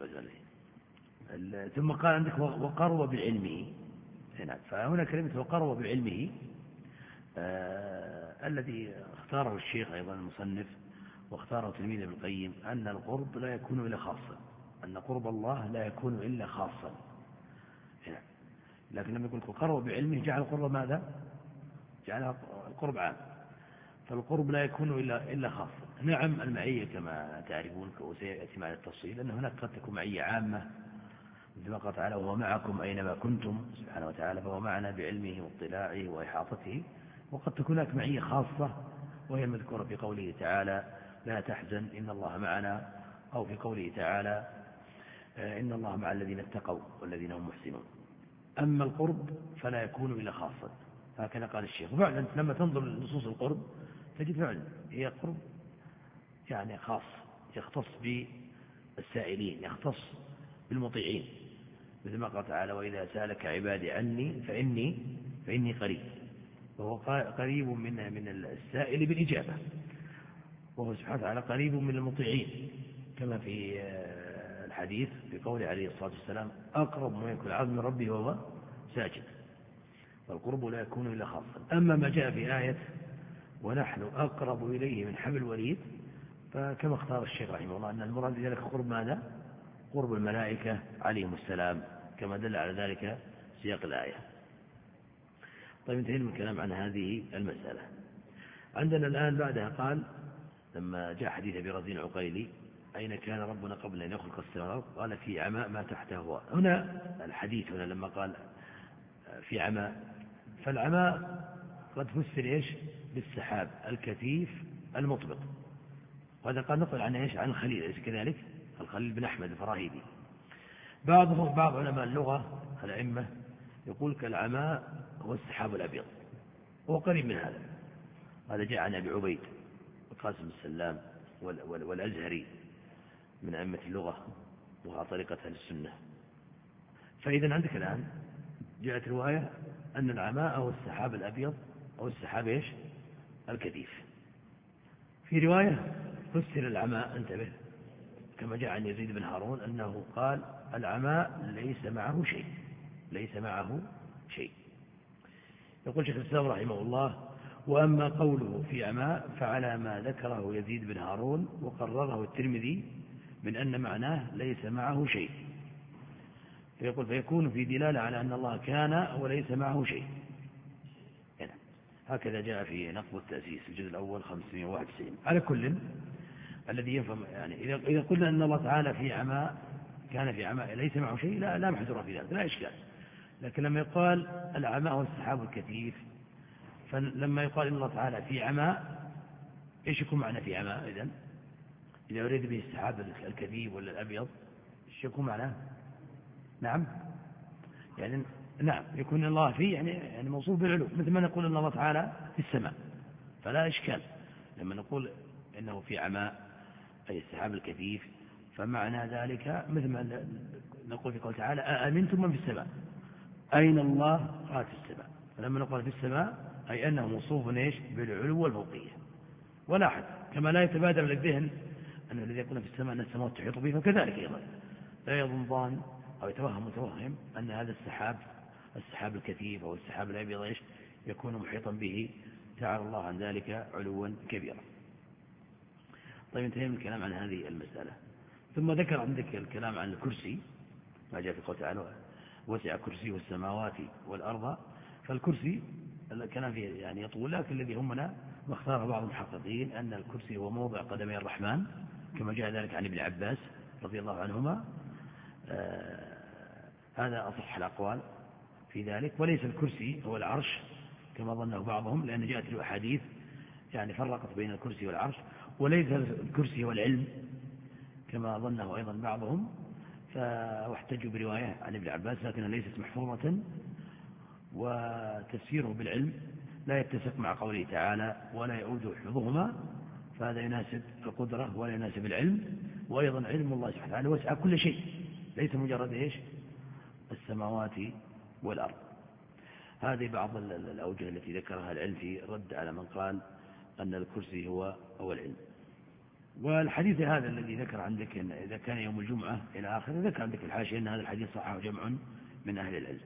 137. ثم قال عندك: وقرب بعلمه. فهنا كلمة وقرب بعلمه الذي اختاره الشيخ أيضا المصنف واختاره تلميذ ابن القيم، أن القرب لا يكون إلا خاصا، أن قرب الله لا يكون إلا خاصا. لكن لما يقول قرب بعلمه جعل القرب ماذا؟ جعل القرب عام، فالقرب لا يكون إلا خاصا. نعم المعية كما تعرفون وسيأتي معنا التفصيل أن هناك قد تكون معية عامة مثل ما قال تعالى: وهو معكم أينما كنتم سبحانه وتعالى، فهو معنا بعلمه واطلاعه وإحاطته. وقد تكون هناك معية خاصة وهي المذكورة في قوله تعالى: لا تحزن إن الله معنا، أو في قوله تعالى: إن الله مع الذين اتقوا والذين هم محسنون. أما القرب فلا يكون إلا خاصا، هكذا قال الشيخ. وفعلا لما تنظر لنصوص القرب تجد فعلا هي قرب يعني خاص، يختص بالسائلين، يختص بالمطيعين، مثل ما قال تعالى: وإذا سألك عبادي عني فإني قريب. وهو قريب من السائل بالإجابة، وهو سبحانه وتعالى قريب من المطيعين، كما في الحديث في قوله عليه الصلاة والسلام: أقرب ما يكون العبد من ربه وهو ساجد. والقرب لا يكون إلا خاصا. أما ما جاء في آية ونحن أقرب إليه من حبل الوريد، فكما اختار الشيخ رحمه الله أن المراد بذلك قرب ماذا؟ قرب الملائكة عليهم السلام، كما دل على ذلك سياق الآية. طيب انتهينا من الكلام عن هذه المسألة. عندنا الآن بعدها قال: لما جاء حديث أبي رزين العقيلي: أين كان ربنا قبل أن يخلق السماوات؟ قال: في عماء ما تحته هواء. هنا الحديث هنا لما قال في عماء، فالعماء قد فسر إيش؟ بالسحاب الكثيف المطبق. وهذا قال نقل عن إيش؟ عن الخليل، أليس كذلك؟ الخليل بن أحمد الفراهيدي. بعض علماء اللغة الأئمة يقول كالعماء هو السحاب الأبيض، وهو قريب من هذا. هذا جاء عن أبي عبيد وقاسم السلام والأزهري من أئمة اللغة وطريقة أهل السنة. فإذا عندك الآن جاءت رواية أن العماء هو السحاب الأبيض أو السحاب إيش الكثيف. في رواية فسر العماء، انتبه، كما جاء عن يزيد بن هارون أنه قال العماء ليس معه شيء، ليس معه شيء. يقول شيخ الإسلام رحمه الله: وأما قوله في عماء فعلى ما ذكره يزيد بن هارون وقرره الترمذي من أن معناه ليس معه شيء، فيقول فيكون في دلالة على أن الله كان وليس معه شيء. يعني هكذا جاء في نقض التأسيس الجزء الأول 591. على كل الذي يفهم، يعني إذا قلنا أن الله تعالى في عماء كان في عماء ليس معه شيء لا محذور في ذلك، لا إشكال. لكن لما يقال العماء هو السحاب الكثيف، فلما يقال إن الله تعالى في عماء إيش يكون معنى في عماء؟ إذا أريد به السحاب الكثيف ولا الأبيض إيش يكون معناه؟ نعم، يعني نعم يكون الله فيه يعني موصوف بالعلو، مثل ما نقول أن الله تعالى في السماء، فلا إشكال. لما نقول إنه في عماء أي السحاب الكثيف، فمعنى ذلك مثل ما نقول في قوله تعالى أأمنتم من في السماء، أين الله؟ قال في السماء. فلما نقول في السماء أي أنه موصوف بالعلو والفوقية. ولاحظ كما لا يتبادر للذهن أن الذي يقول في السماء أن السماوات تحيط به، فكذلك أيضا لا يظن ظان أو يتوهم متوهم أن هذا السحاب الكثيف أو السحاب الأبيض يكون محيطا به، تعالى الله عن ذلك علوا كبيرا. طيب، انتهينا من الكلام عن هذه المسألة. ثم ذكر عندك الكلام عن الكرسي، ما جاء في قوله تعالى وسع كرسيه السماوات والأرض. فالكرسي الكلام فيه يعني يطول، لكن الذي همنا واختار بعض المحققين أن الكرسي هو موضع قدمي الرحمن، كما جاء ذلك عن ابن عباس رضي الله عنهما. هذا أصح الأقوال في ذلك. وليس الكرسي هو العرش كما ظنه بعضهم، لأن جاءت له أحاديث يعني فرقت بين الكرسي والعرش. وليس الكرسي هو العلم كما ظنه أيضا بعضهم، واحتجوا برواية عن ابن عباس لكنها ليست محفوظة، وتفسيره بالعلم لا يتسق مع قوله تعالى ولا يؤوده حفظهما، فهذا يناسب القدرة ولا يناسب العلم. وأيضا علم الله سبحانه وتعالى وسع كل شيء، ليس مجرد السماوات والأرض. هذه بعض الأوجه التي ذكرها العلم في رد على من قال أن الكرسي هو العلم. والحديث هذا الذي ذكر عندك إن إذا كان يوم الجمعة إلى آخره، ذكر عندك الحاشية أن هذا الحديث صححه جمع من أهل العلم.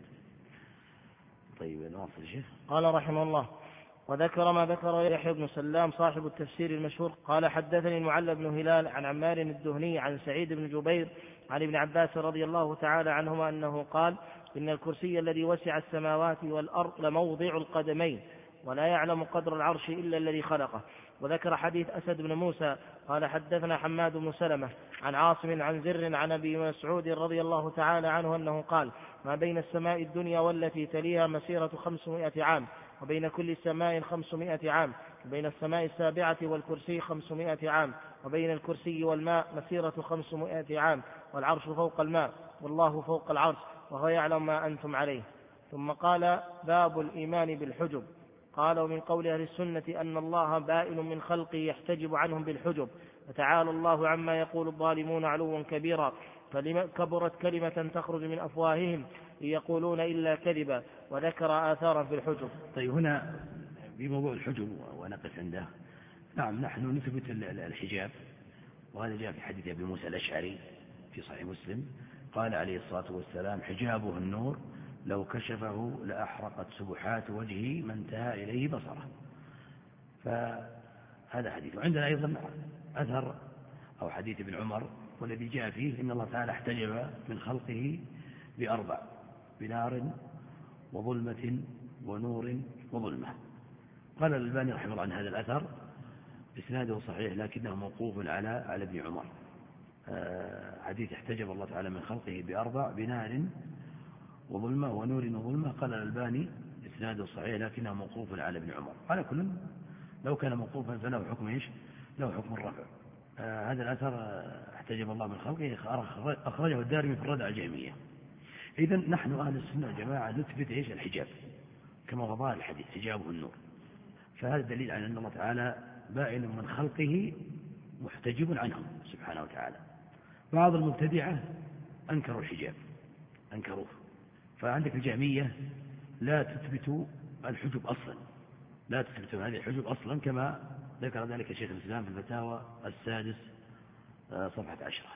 طيب نواصل الشيخ. قال رحمه الله: وذكر ما ذكر يحيى بن سلام صاحب التفسير المشهور قال حدثني المعلى بن هلال عن عمار الدهني عن سعيد بن جبير عن ابن عباس رضي الله تعالى عنهما أنه قال: إن الكرسي الذي وسع السماوات والأرض لموضع القدمين، ولا يعلم قدر العرش إلا الذي خلقه. وذكر حديث أسد بن موسى قال حدثنا حماد بن سلمة عن عاصم عن زر عن أبي مسعود رضي الله تعالى عنه أنه قال: ما بين السماء الدنيا والتي تليها مسيرة 500 عام، وبين كل سماء 500 عام، وبين السماء السابعة والكرسي 500 عام، وبين الكرسي والماء مسيرة 500 عام، والعرش فوق الماء والله فوق العرش وهو يعلم ما أنتم عليه. ثم قال: باب الإيمان بالحجب. قال: ومن قول أهل السنة أن الله بائن من خلقه يحتجب عنهم بالحجب، فتعالى الله عما يقول الظالمون علوا كبيرا، كبرت كلمة تخرج من أفواههم إن يقولون إلا كذبا. وذكر آثارا في الحجب. طيب، هنا بموضوع الحجب ونقف عنده. نعم، نحن نثبت الحجاب، وهذا جاء في حديث أبي موسى الأشعري في صحيح مسلم قال عليه الصلاة والسلام: حجابه النور لو كشفه لأحرقت سبحات وجهه ما انتهى إليه بصره. فهذا حديث. وعندنا أيضا أثر أو حديث ابن عمر والذي جاء فيه إن الله تعالى احتجب من خلقه بأربع: بنار وظلمة ونور وظلمة. قال الألباني رحمه الله عن هذا الأثر إسناده صحيح لكنه موقوف على ابن عمر. حديث احتجب الله تعالى من خلقه بأربع: بنار وظلمة ونور وظلمة. قال الألباني إسناده صحيح لكنه موقوف على ابن عمر. على كل لو كان موقوفا فله حكم له حكم الرفع. هذا الأثر احتجب الله من خلقه أخرجه الدارمي في الردع الجهمية. إذن نحن أهل السنة والجماعة نثبت الحجاب كما وضع الحديث: حجابه النور. فهذا دليل على أن الله تعالى بائن من خلقه محتجب عنهم سبحانه وتعالى. بعض المبتدعة أنكروا الحجاب، أنكروه فعندك الجهمية لا تثبت الحجب أصلا، لا تثبت هذه الحجب أصلا، كما ذكر ذلك شيخ الإسلام في الفتاوى 6 صفحة 10.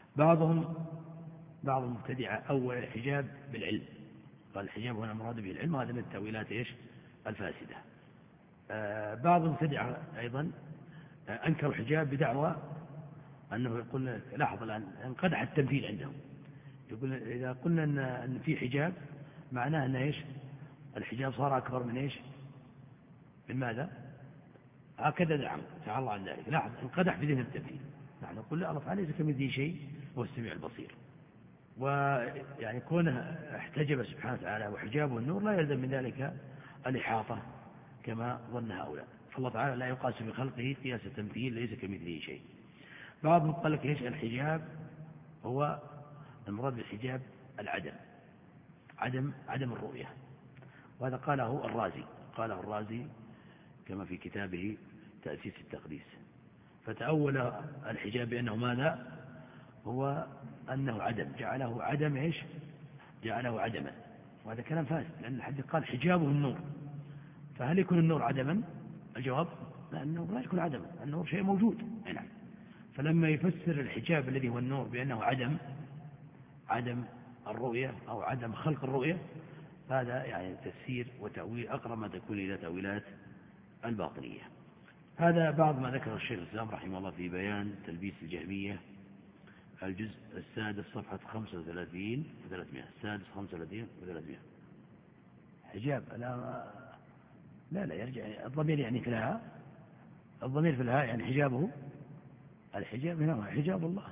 بعض المبتدعة أول الحجاب بالعلم، قال الحجاب هنا مراد به العلم، وهذا من التأويلات الفاسدة. بعض المبتدعة أيضا أنكروا الحجاب بدعوى أنه يقول، لاحظ الآن انقدح التمثيل عندهم، يقول إذا قلنا أن في حجاب معناه أن الحجاب صار أكبر من من ماذا؟ هكذا دعم تعالى الله عن ذلك. لاحظ انقدح في ذهن التمثيل. نحن نقول لا، الله تعالى ليس كمثله شيء، هو السميع البصير. ويعني كونه احتجب سبحانه وتعالى وحجابه النور لا يلزم من ذلك الإحاطة كما ظن هؤلاء، فالله تعالى لا يقاس في خلقه قياس التمثيل، ليس كمثله شيء. بعضهم قال لك الحجاب هو المراد بالحجاب العدم، عدم الرؤية، وهذا قاله الرازي كما في كتابه تأسيس التقديس، فتأول الحجاب بأنه ماذا؟ هو أنه عدم، جعله عدما، وهذا كلام فاسد، لأن الحديث قال حجابه النور، فهل يكون النور عدما؟ الجواب لأنه لا يكون عدما، النور شيء موجود. نعم. فلما يفسر الحجاب الذي هو النور بأنه عدم الرؤية أو عدم خلق الرؤية، هذا يعني تفسير وتأويل أقرب ما تكون إلى تأويلات الباطنية. هذا بعض ما ذكر الشيخ الإسلام رحمه الله في بيان تلبيس الجهمية، الجزء 6 صفحة 35 و300. 35 و300. حجاب لا يرجع الضمير يعني في الهاء، الضمير في الهاء يعني حجابه، الحجاب هنا هو حجاب الله.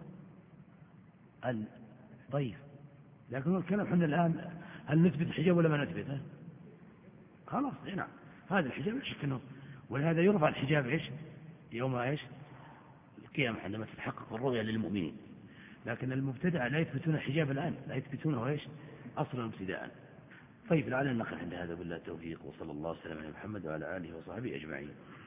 طيب، لكن الكلام احنا الآن هل نثبت الحجاب ولا ما نثبته؟ خلاص. نعم، هذا الحجاب لا شك انه، ولهذا يرفع الحجاب يوم القيامة عندما تتحقق الرؤيا للمؤمنين. لكن المبتدع لا يثبتون الحجاب الآن، لا يثبتونه أصلا ابتداء. طيب، لعلنا نقف عند هذا، بالله التوفيق، وصلى الله وسلم على محمد وعلى آله وصحبه أجمعين.